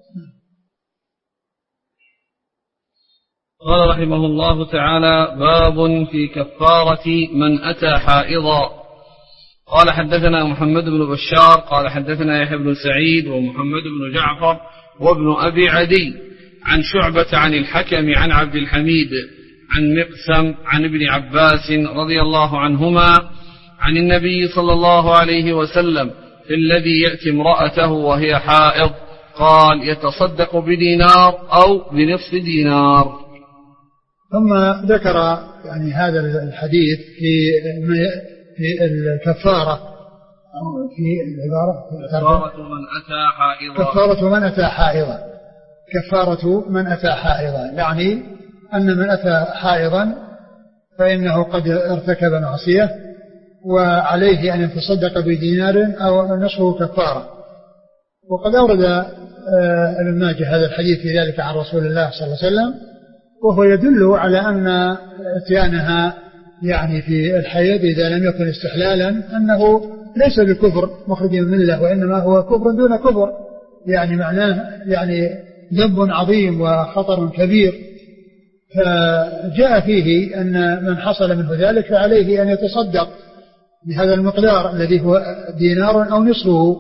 Speaker 1: قال رحمه الله تعالى: باب في كفارة من أتى حائضا. قال حدثنا محمد بن بشار قال حدثنا يحيى بن سعيد ومحمد بن جعفر وابن أبي عدي عن شعبة عن الحكم عن عبد الحميد عن مقسم عن ابن عباس رضي الله عنهما عن النبي صلى الله عليه وسلم في الذي يأتي امرأته وهي حائض قال: يتصدق بدينار أو بنصف دينار.
Speaker 2: ثم ذكر يعني هذا الحديث في في الكفارة في العبارة
Speaker 1: كفارة من أتى حائضا.
Speaker 2: كفارة من أتى حائضا كفارة من أتى حائضا يعني أن من أتى حائضا فإنه قد ارتكب معصية وعليه أن يتصدق بدينار أو نصفه كفارة. وقد أورد ابن ماجه هذا الحديث في ذلك عن رسول الله صلى الله عليه وسلم، وهو يدل على أن اتيانها يعني في الحيض إذا لم يكن استحلالا أنه ليس بكفر مخرج من الملة، وإنما هو كفر دون كفر، يعني معناه يعني ذنب عظيم وخطر كبير. فجاء فيه أن من حصل منه ذلك فعليه أن يتصدق بهذا المقدار الذي هو دينار أو نصفه.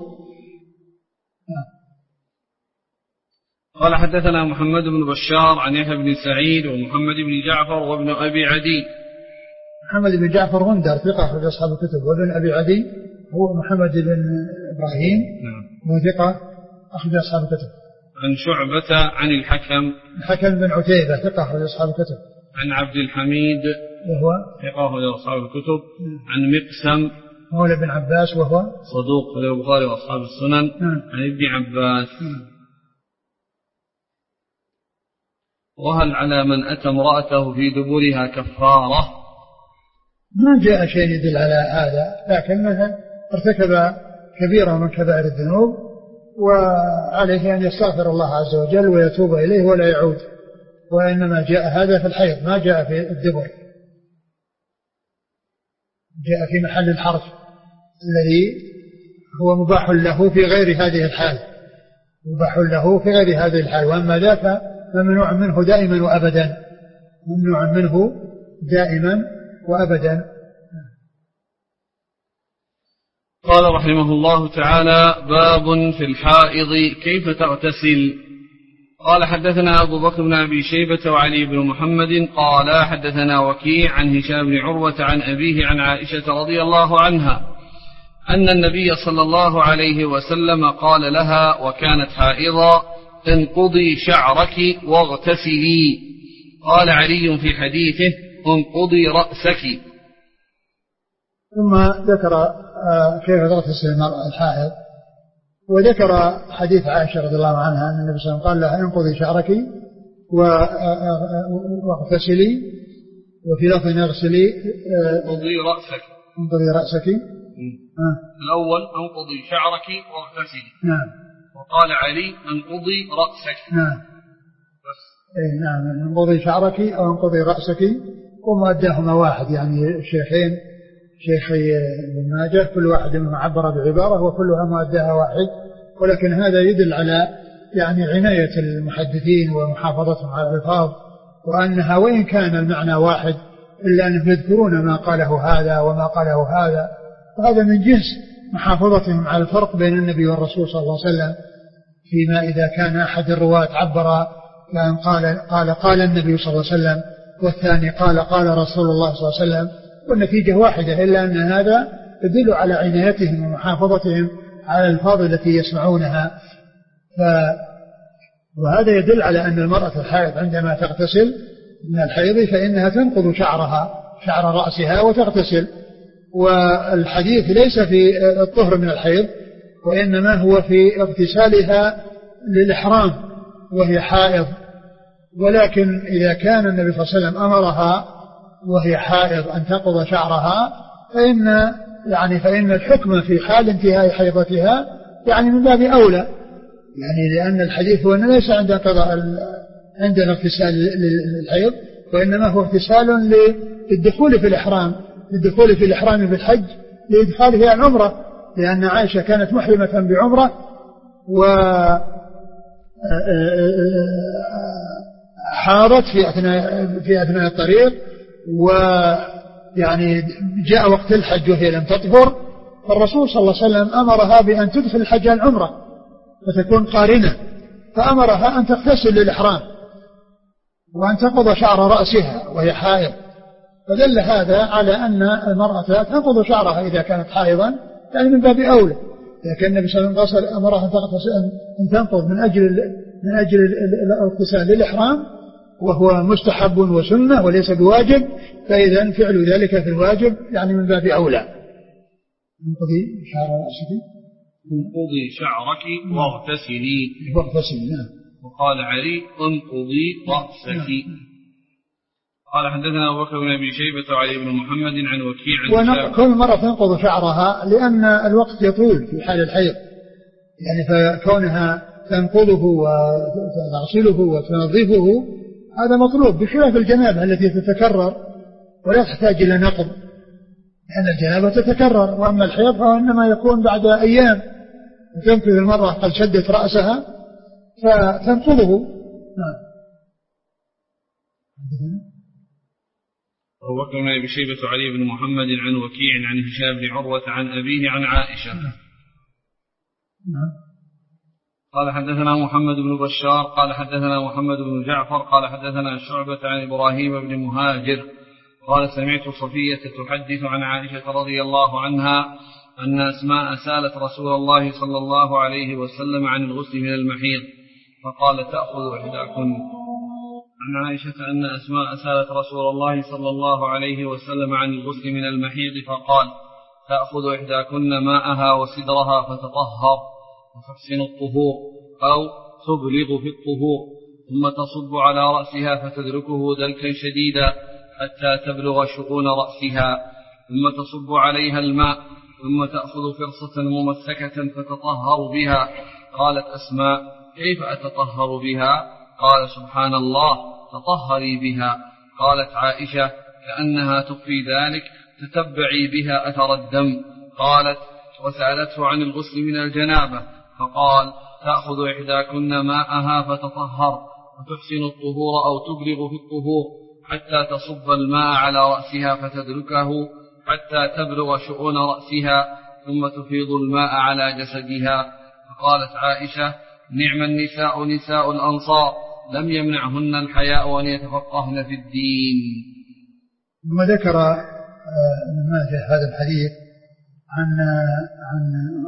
Speaker 1: قال حدثنا محمد بن بشار عن يحيى بن سعيد ومحمد بن جعفر وابن أبي عدي.
Speaker 2: محمد بن جعفر غندر ثقة أخرج أصحاب الكتب، وابن أبي عدي هو محمد بن إبراهيم وثقة أخرج أصحاب الكتب.
Speaker 1: عن شعبة عن الحكم
Speaker 2: الحكم بن عتيبة ثقة أخرج أصحاب الكتب.
Speaker 1: عن عبد الحميد وهو ثقة أخرج أصحاب الكتب. عن مقسم
Speaker 2: مولى بن عباس وهو
Speaker 1: صدوق في البخاري وأصحاب السنن. عن ابن عباس. وهل على من أتى امرأته في دبرها كفارة؟
Speaker 2: ما جاء شيء يدل على هذا، لكن مثلا ارتكب كبيرة من كبائر الذنوب وعليه أن يستغفر الله عز وجل ويتوب إليه ولا يعود، وإنما جاء هذا في الحيض ما جاء في الدبر، جاء في محل الحرف الذي هو مباح له في غير هذه الحال، مباح له في غير هذه الحال، وأما ذاك ممنوع منه دائما وأبدا، ممنوع منه دائما وأبدا.
Speaker 1: قال رحمه الله تعالى: باب في الحائض كيف تغتسل. قال حدثنا أبو بكر بن أبي شيبة وعلي بن محمد قال حدثنا وكيع عن هشام بن عروة عن أبيه عن عائشة رضي الله عنها أن النبي صلى الله عليه وسلم قال لها وكانت حائضا: انقضي شعرك واغتسلي. قال علي في حديثه: انقضي رأسك.
Speaker 2: ثم ذكر كيف تغتسل المرأة الحائض، وذكر حديث عائشة رضي الله عنها أن النبي صلى الله عليه وسلم قال لها: انقضي شعرك واغتسلي، وفي لفظ اغسلي
Speaker 1: انقضي رأسك.
Speaker 2: انقضي رأسك.
Speaker 1: الأول انقضي شعرك واغتسلي.
Speaker 2: نعم.
Speaker 1: وقال علي: انقضي رأسك.
Speaker 2: نعم. بس. إيه نعم، انقضي شعرك أو انقضي رأسك، ومؤداهما واحد، يعني الشيخين شيخي ابن ماجه كل واحد منهم عبر بعبارة وكلها مؤداها واحد، ولكن هذا يدل على يعني عناية المحدثين ومحافظتهم على الألفاظ، وأنها وإن كان المعنى واحد إلا أنهم يذكرون ما قاله هذا وما قاله هذا، وهذا من جنس محافظتهم على الفرق بين النبي والرسول صلى الله عليه وسلم، فيما إذا كان أحد الرواة عبر كان قال قال قال النبي صلى الله عليه وسلم، والثاني قال قال رسول الله صلى الله عليه وسلم، والنتيجة واحدة، إلا أن هذا يدل على عنايتهم ومحافظتهم على الألفاظ التي يسمعونها. ف... وهذا يدل على أن المرأة الحائض عندما تغتسل من الحيض فإنها تنقض شعرها شعر رأسها وتغتسل، والحديث ليس في الطهر من الحيض، وإنما هو في اغتسالها للإحرام وهي حائض. ولكن إذا كان النبي صلى الله عليه وسلم أمرها وهي حائض أن تنقض شعرها، فإن يعني فإن الحكم في حال انتهاء حيضتها يعني من باب أولى، يعني لأن الحديث هو أنه ليس عند قضاء عندنا اغتسال للحيض، وإنما هو اغتسال للدخول في الإحرام، للدخول في الإحرام بالحج لإدخاله العمرة، لأن عائشة كانت محرمة بعمرة وحاضت في أثناء في أثناء الطريق، ويعني جاء وقت الحج وهي لم تطهر، فالرسول صلى الله عليه وسلم أمرها بأن تدخل الحج العمرة فتكون قارنة، فأمرها أن تغتسل للإحرام وأن تنقض شعر رأسها وهي حائض، فدل هذا على أن المرأة تنقض شعرها إذا كانت حائضا، يعني من باب أولى. لكن النبي صلى الله عليه وسلم أمرها أن تنقض من أجل من أجل الاغتسال للإحرام، وهو مستحب وسنة وليس بواجب، فإذا فعل ذلك في الواجب يعني من باب أولى. انقضي شعر رأسك،
Speaker 1: انقضي شعرك واغتسلي
Speaker 2: واغتسلي. نعم.
Speaker 1: وقال علي انقضي رأسك. قال حدثنا أبو بكر بن أبي شيبة وعلي بن محمد عن وكيع.
Speaker 2: وكل مرة تنقض شعرها لأن الوقت يطول في حال الحيض، يعني فكونها تنقضه وتغسله وتنظفه هذا مطلوب، بخلاف الجنابة التي تتكرر ولا تحتاج إلى نقض، لأن الجنابة تتكرر، وأما الحيض فإنما يكون بعد أيام، تمكث المرة قد شدت رأسها فتنقضه. نعم.
Speaker 1: أبو بكر بن أبي شيبة وعلي بن محمد عن وكيع عن هشام بن عروة عن أبيه عن عائشة.
Speaker 2: نعم.
Speaker 1: قال حدثنا محمد بن بشار قال حدثنا محمد بن جعفر قال حدثنا شعبة عن إبراهيم بن مهاجر قال سمعت صفية تحدث عن عائشة رضي الله عنها أن أسماء سالت رسول الله صلى الله عليه وسلم عن الغسل من المحيض، فقال تأخذ إحداكن. عن عائشة أن أسماء سالت رسول الله صلى الله عليه وسلم عن الغسل من المحيض، فقال تأخذ إحداكن ماءها وسدرها فتطهر وتحسن الطهور أو تبلغ في الطهور، ثم تصب على رأسها فتدركه دلكا شديدا حتى تبلغ شؤون رأسها، ثم تصب عليها الماء، ثم تأخذ فرصة ممسكة فتطهر بها. قالت أسماء كيف أتطهر بها؟ قال سبحان الله تطهري بها. قالت عائشة كأنها تخفي ذلك تتبعي بها أثر الدم. قالت وسألته عن الغسل من الجنابة، فقال تأخذ إحداكن ماءها فتطهر وتحسن الطهور أو تبلغ في الطهور حتى تصب الماء على رأسها فتدركه حتى تبلغ شؤون رأسها، ثم تفيض الماء على جسدها. فقالت عائشة نعم النساء نساء الأنصار لم يمنعهن الحياء أن يتفقهن في الدين.
Speaker 2: ثم ذكر ما في هذا الحديث عن عن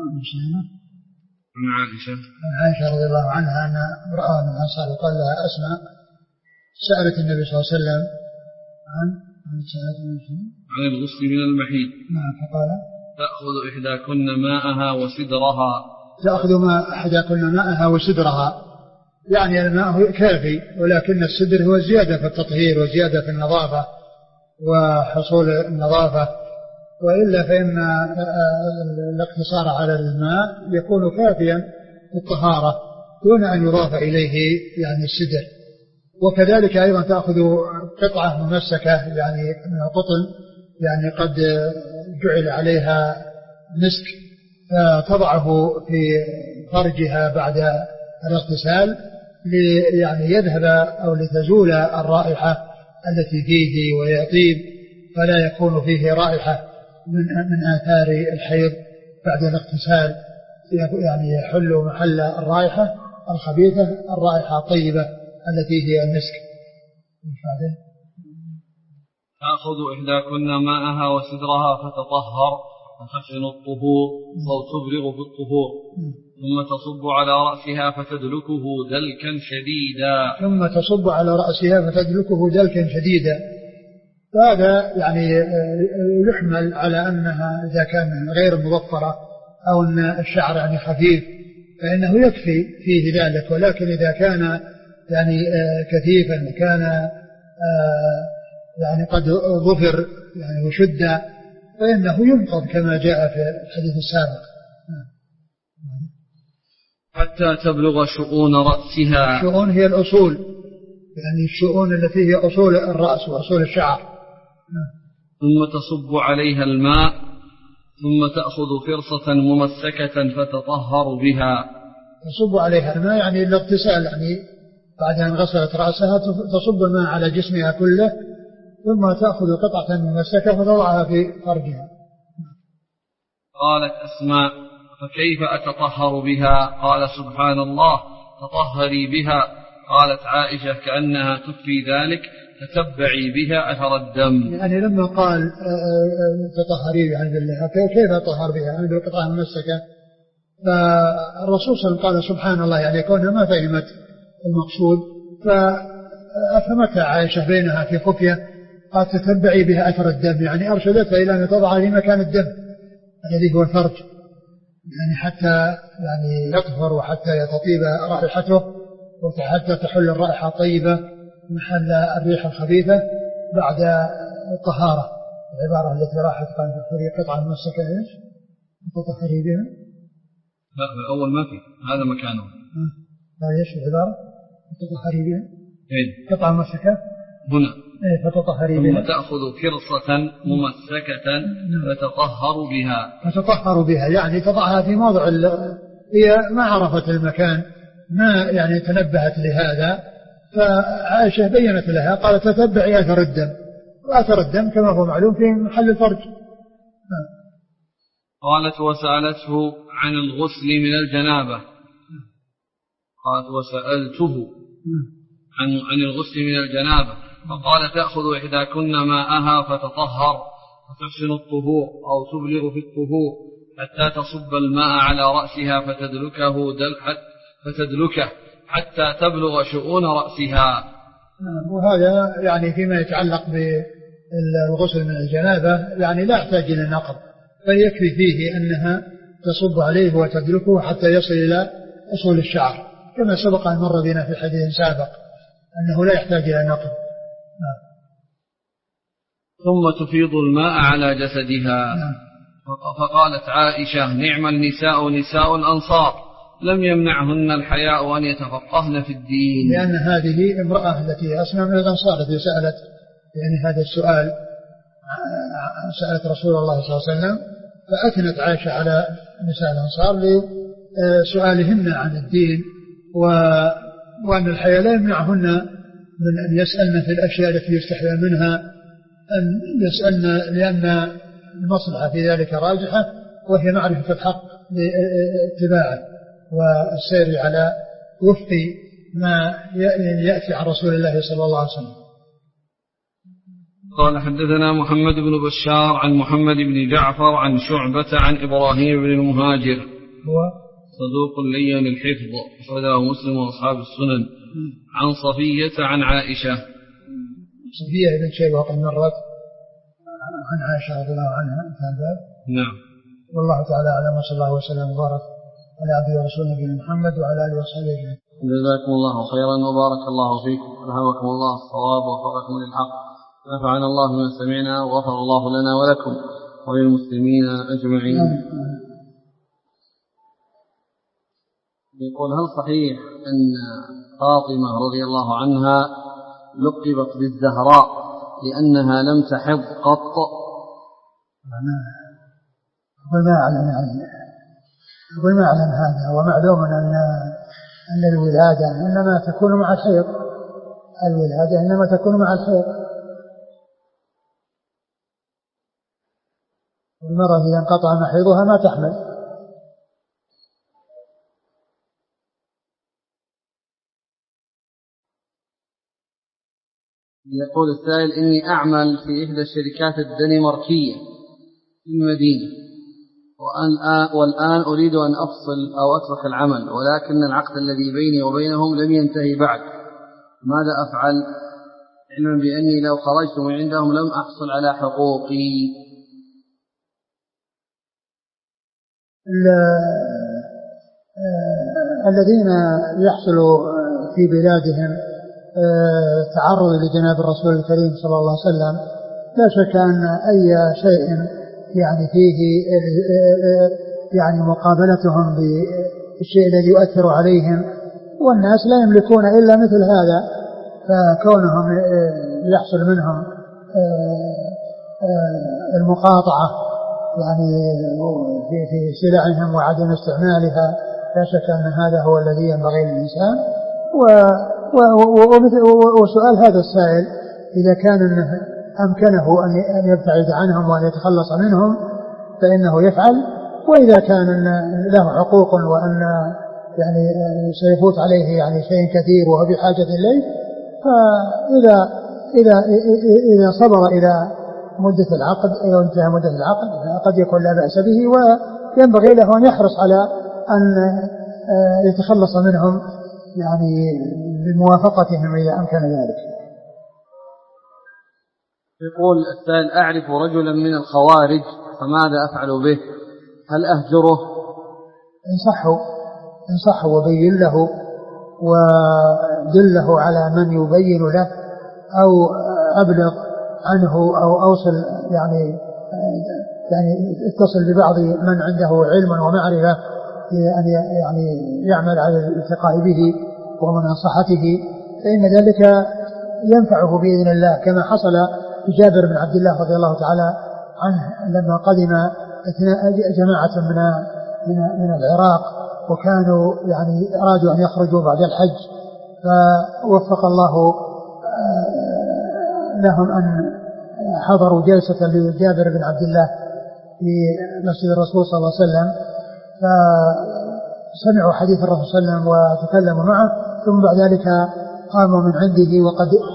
Speaker 1: عن عائشة
Speaker 2: عن عائشة رضي الله عنها أن امرأة من الأنصار قال لها أسماء سألت النبي صلى الله عليه وسلم عن
Speaker 1: عن الغسل من المحيض.
Speaker 2: نعم. فقال
Speaker 1: تأخذ إحداكن ماءها وسدرها،
Speaker 2: تأخذ ما إحداكن ماءها وسدرها، يعني الماء كافي، ولكن السدر هو زيادة في التطهير وزيادة في النظافة وحصول النظافة، وإلا فإن الاقتصار على الماء يكون كافيا في الطهارة دون أن يضاف إليه يعني السدر. وكذلك أيضا تأخذ قطعة ممسكة يعني من القطن، يعني قد جعل عليها مسك، تضعه في فرجها بعد الاغتسال يعني يذهب أو لتزول الرائحة التي فيه ويطيب، فلا يكون فيه رائحة من من آثار الحيض بعد الاغتسال، يعني يحل محل الرائحة الخبيثة الرائحة الطيبة التي هي المسك.
Speaker 1: تأخذ إحداكن ماءها وسدرها فتطهر وتحسن الطهور أو تبلغ في الطهور، ثم تصب على رأسها فتدلكه دلكا شديدا
Speaker 2: ثم تصب على رأسها فتدلكه دلكا شديدا. فهذا يعني يحمل على أنها إذا كان غير مضفرة أو أن الشعر يعني خفيف فإنه يكفي فيه ذلك، ولكن إذا كان يعني كثيفا وكان يعني قد ظفر يعني وشد فإنه ينقض كما جاء في الحديث السابق.
Speaker 1: حتى تبلغ شؤون رأسها.
Speaker 2: الشؤون هي الأصول، يعني الشؤون التي هي أصول الرأس وأصول الشعر.
Speaker 1: ثم تصب عليها الماء ثم تأخذ فرصة ممسكة فتطهر بها.
Speaker 2: تصب عليها الماء يعني الاغتسال، يعني بعد أن غسلت رأسها تصب الماء على جسمها كله ثم تأخذ قطعة ممسكة فتضعها في فرجها.
Speaker 1: قالت أسماء: فكيف أتطهر بها؟ قال: سبحان الله، تطهري بها. قالت عائشة: كأنها تكفي ذلك، تتبعي بها أثر الدم.
Speaker 2: يعني لما قال تطهري بها بالله كيف أطهر بها يعني بالقطعة الممسكة، فالرسول صلى الله عليه وسلم قال سبحان الله، يعني كونها ما فهمت المقصود فأفهمتها عائشة بينها في خفية، قال تتبعي بها أثر الدم، يعني أرشدتها إلى أن تضعها في مكان الدم الذي هو الفرج، يعني حتى يعني يطهر وحتى يتطيب رائحته وحتى تحل الرائحة الطيبة محل الريح الخبيثة بعد الطهارة. العبارة التي راحت قال في قطعة ممسكة ايش؟ تطهري بها؟
Speaker 1: لا الأول ما في هذا مكانه.
Speaker 2: لا ايش العبارة؟ تطهري بها؟
Speaker 1: ايه
Speaker 2: قطعة ممسكة
Speaker 1: هنا.
Speaker 2: ايه فتطهري بها.
Speaker 1: ثم تأخذ فرصة ممسكة فتطهر بها.
Speaker 2: فتطهر بها يعني تضعها في موضع ال... هي ما عرفت المكان، ما يعني تنبهت لهذا، فعائشة بينت لها قالت تتبعي أثر الدم، وأثر الدم كما هو معلوم في محل الفرج.
Speaker 1: قالت: وسألته عن الغسل من الجنابة. قالت: وسألته عن عن الغسل من الجنابة، فقال: تأخذ إحداكن ماءها فتطهر وتحسن الطهور أو تبلغ في الطهور حتى تصب الماء على رأسها فتدلكه دلحت فتدلكه حتى تبلغ شؤون رأسها.
Speaker 2: وهذا يعني فيما يتعلق بالغسل من الجنابة يعني لا يحتاج إلى نقل، فيكفي فيه أنها تصب عليه وتدلكه حتى يصل إلى أصول الشعر، كما سبق أن مر بنا في حديث سابق أنه لا يحتاج إلى نقل.
Speaker 1: ثم تفيض الماء على جسدها. فقالت عائشة: نعم النساء نساء الأنصار، لم يمنعهن الحياء أن يتفقهن في الدين.
Speaker 2: لأن هذه امرأة التي أسمى من الأنصار التي سألت يعني هذا السؤال، سألت رسول الله صلى الله عليه وسلم، فأثنت عائشة على نساء الأنصار لسؤالهن عن الدين، وأن الحياء لا يمنعهن من أن يسألن في الأشياء التي يستحيى منها أن يسألن، لأن المصلحة في ذلك راجحة، وهي معرفة الحق باتباعه والسير على وفق ما يأتي عن رسول الله صلى الله عليه وسلم.
Speaker 1: قال: حدثنا محمد بن بشار عن محمد بن جعفر عن شعبة عن إبراهيم بن المهاجر،
Speaker 2: هو
Speaker 1: صدوق لين الحفظ، أخرجه مسلم وأصحاب السنن، عن صفية عن عائشة.
Speaker 2: صفية بن شيبة وقد مرت عن عائشة رضي الله عنها.
Speaker 1: نعم.
Speaker 2: والله تعالى أعلم، وصلى الله وسلم وبارك على عبده ورسوله نبينا محمد وعلى آله وصحبه أجمعين.
Speaker 1: جزاكم الله خيرا وبارك الله فيكم، ألهمكم الله الصواب ووفقكم للحق، نفعنا الله بما سمعنا وغفر الله لنا ولكم وللمسلمين أجمعين. يقول: هل صحيح أن فاطمة رضي الله عنها لقبت بالزهراء لأنها لم تحض قط؟
Speaker 2: أنا أقول ما أعلم يعني أقول ما أعلم هذا، ومعلوم أن أن الولادة إنما تكون مع الحيض، الولادة إنما تكون مع الحيض، والمرأة إذا انقطع محيضها ما تحمل.
Speaker 1: يقول السائل: إني أعمل في إحدى الشركات الدنماركية في المدينة، وأن والآن أريد أن أفصل أو أترك العمل، ولكن العقد الذي بيني وبينهم لم ينتهي بعد، ماذا أفعل؟ علما بأني لو خرجت من عندهم لم أحصل على حقوقي.
Speaker 2: الذين يحصلوا في بلادهم تعرض لجناب الرسول الكريم صلى الله عليه وسلم، لا شك أن أي شيء يعني فيه يعني مقابلتهم الشيء الذي يؤثر عليهم، والناس لا يملكون إلا مثل هذا، فكونهم يحصل منهم المقاطعة يعني في في سلعهم وعدم استعمالها، لا شك أن هذا هو الذي ينبغي للإنسان. وسؤال هذا السائل إذا كان أمكنه أن يبتعد عنهم وأن يتخلص منهم فإنه يفعل، وإذا كان له حقوق وأن يعني سيفوت عليه يعني شيء كثير وهو بحاجة إليه، فإذا إذا إذا صبر إلى مدة العقد أو انتهى مدة العقد قد يكون لا بأس به، وينبغي له أن يحرص على أن يتخلص منهم يعني بموافقتهم إذا أمكن ذلك.
Speaker 1: يقول السائل: أعرف رجلا من الخوارج فماذا أفعل به؟ هل أهجره؟
Speaker 2: انصحه انصحه وبين له ودله على من يبين له، أو أبلغ عنه أو أوصل يعني يعني اتصل ببعض من عنده علم ومعرفة أن يعني يعمل على الالتقاء به ومناصحته، فإن ذلك ينفعه بإذن الله، كما حصل جابر بن عبد الله رضي الله تعالى عنه لما قدم جماعة من من من العراق وكانوا يعني أرادوا أن يخرجوا بعد الحج، فوفق الله لهم أن حضروا جلسة لجابر بن عبد الله في مسجد الرسول صلى الله عليه وسلم، فسمعوا حديث الرسول صلى الله عليه وسلم وتكلموا معه، ثم بعد ذلك قاموا من عنده وقد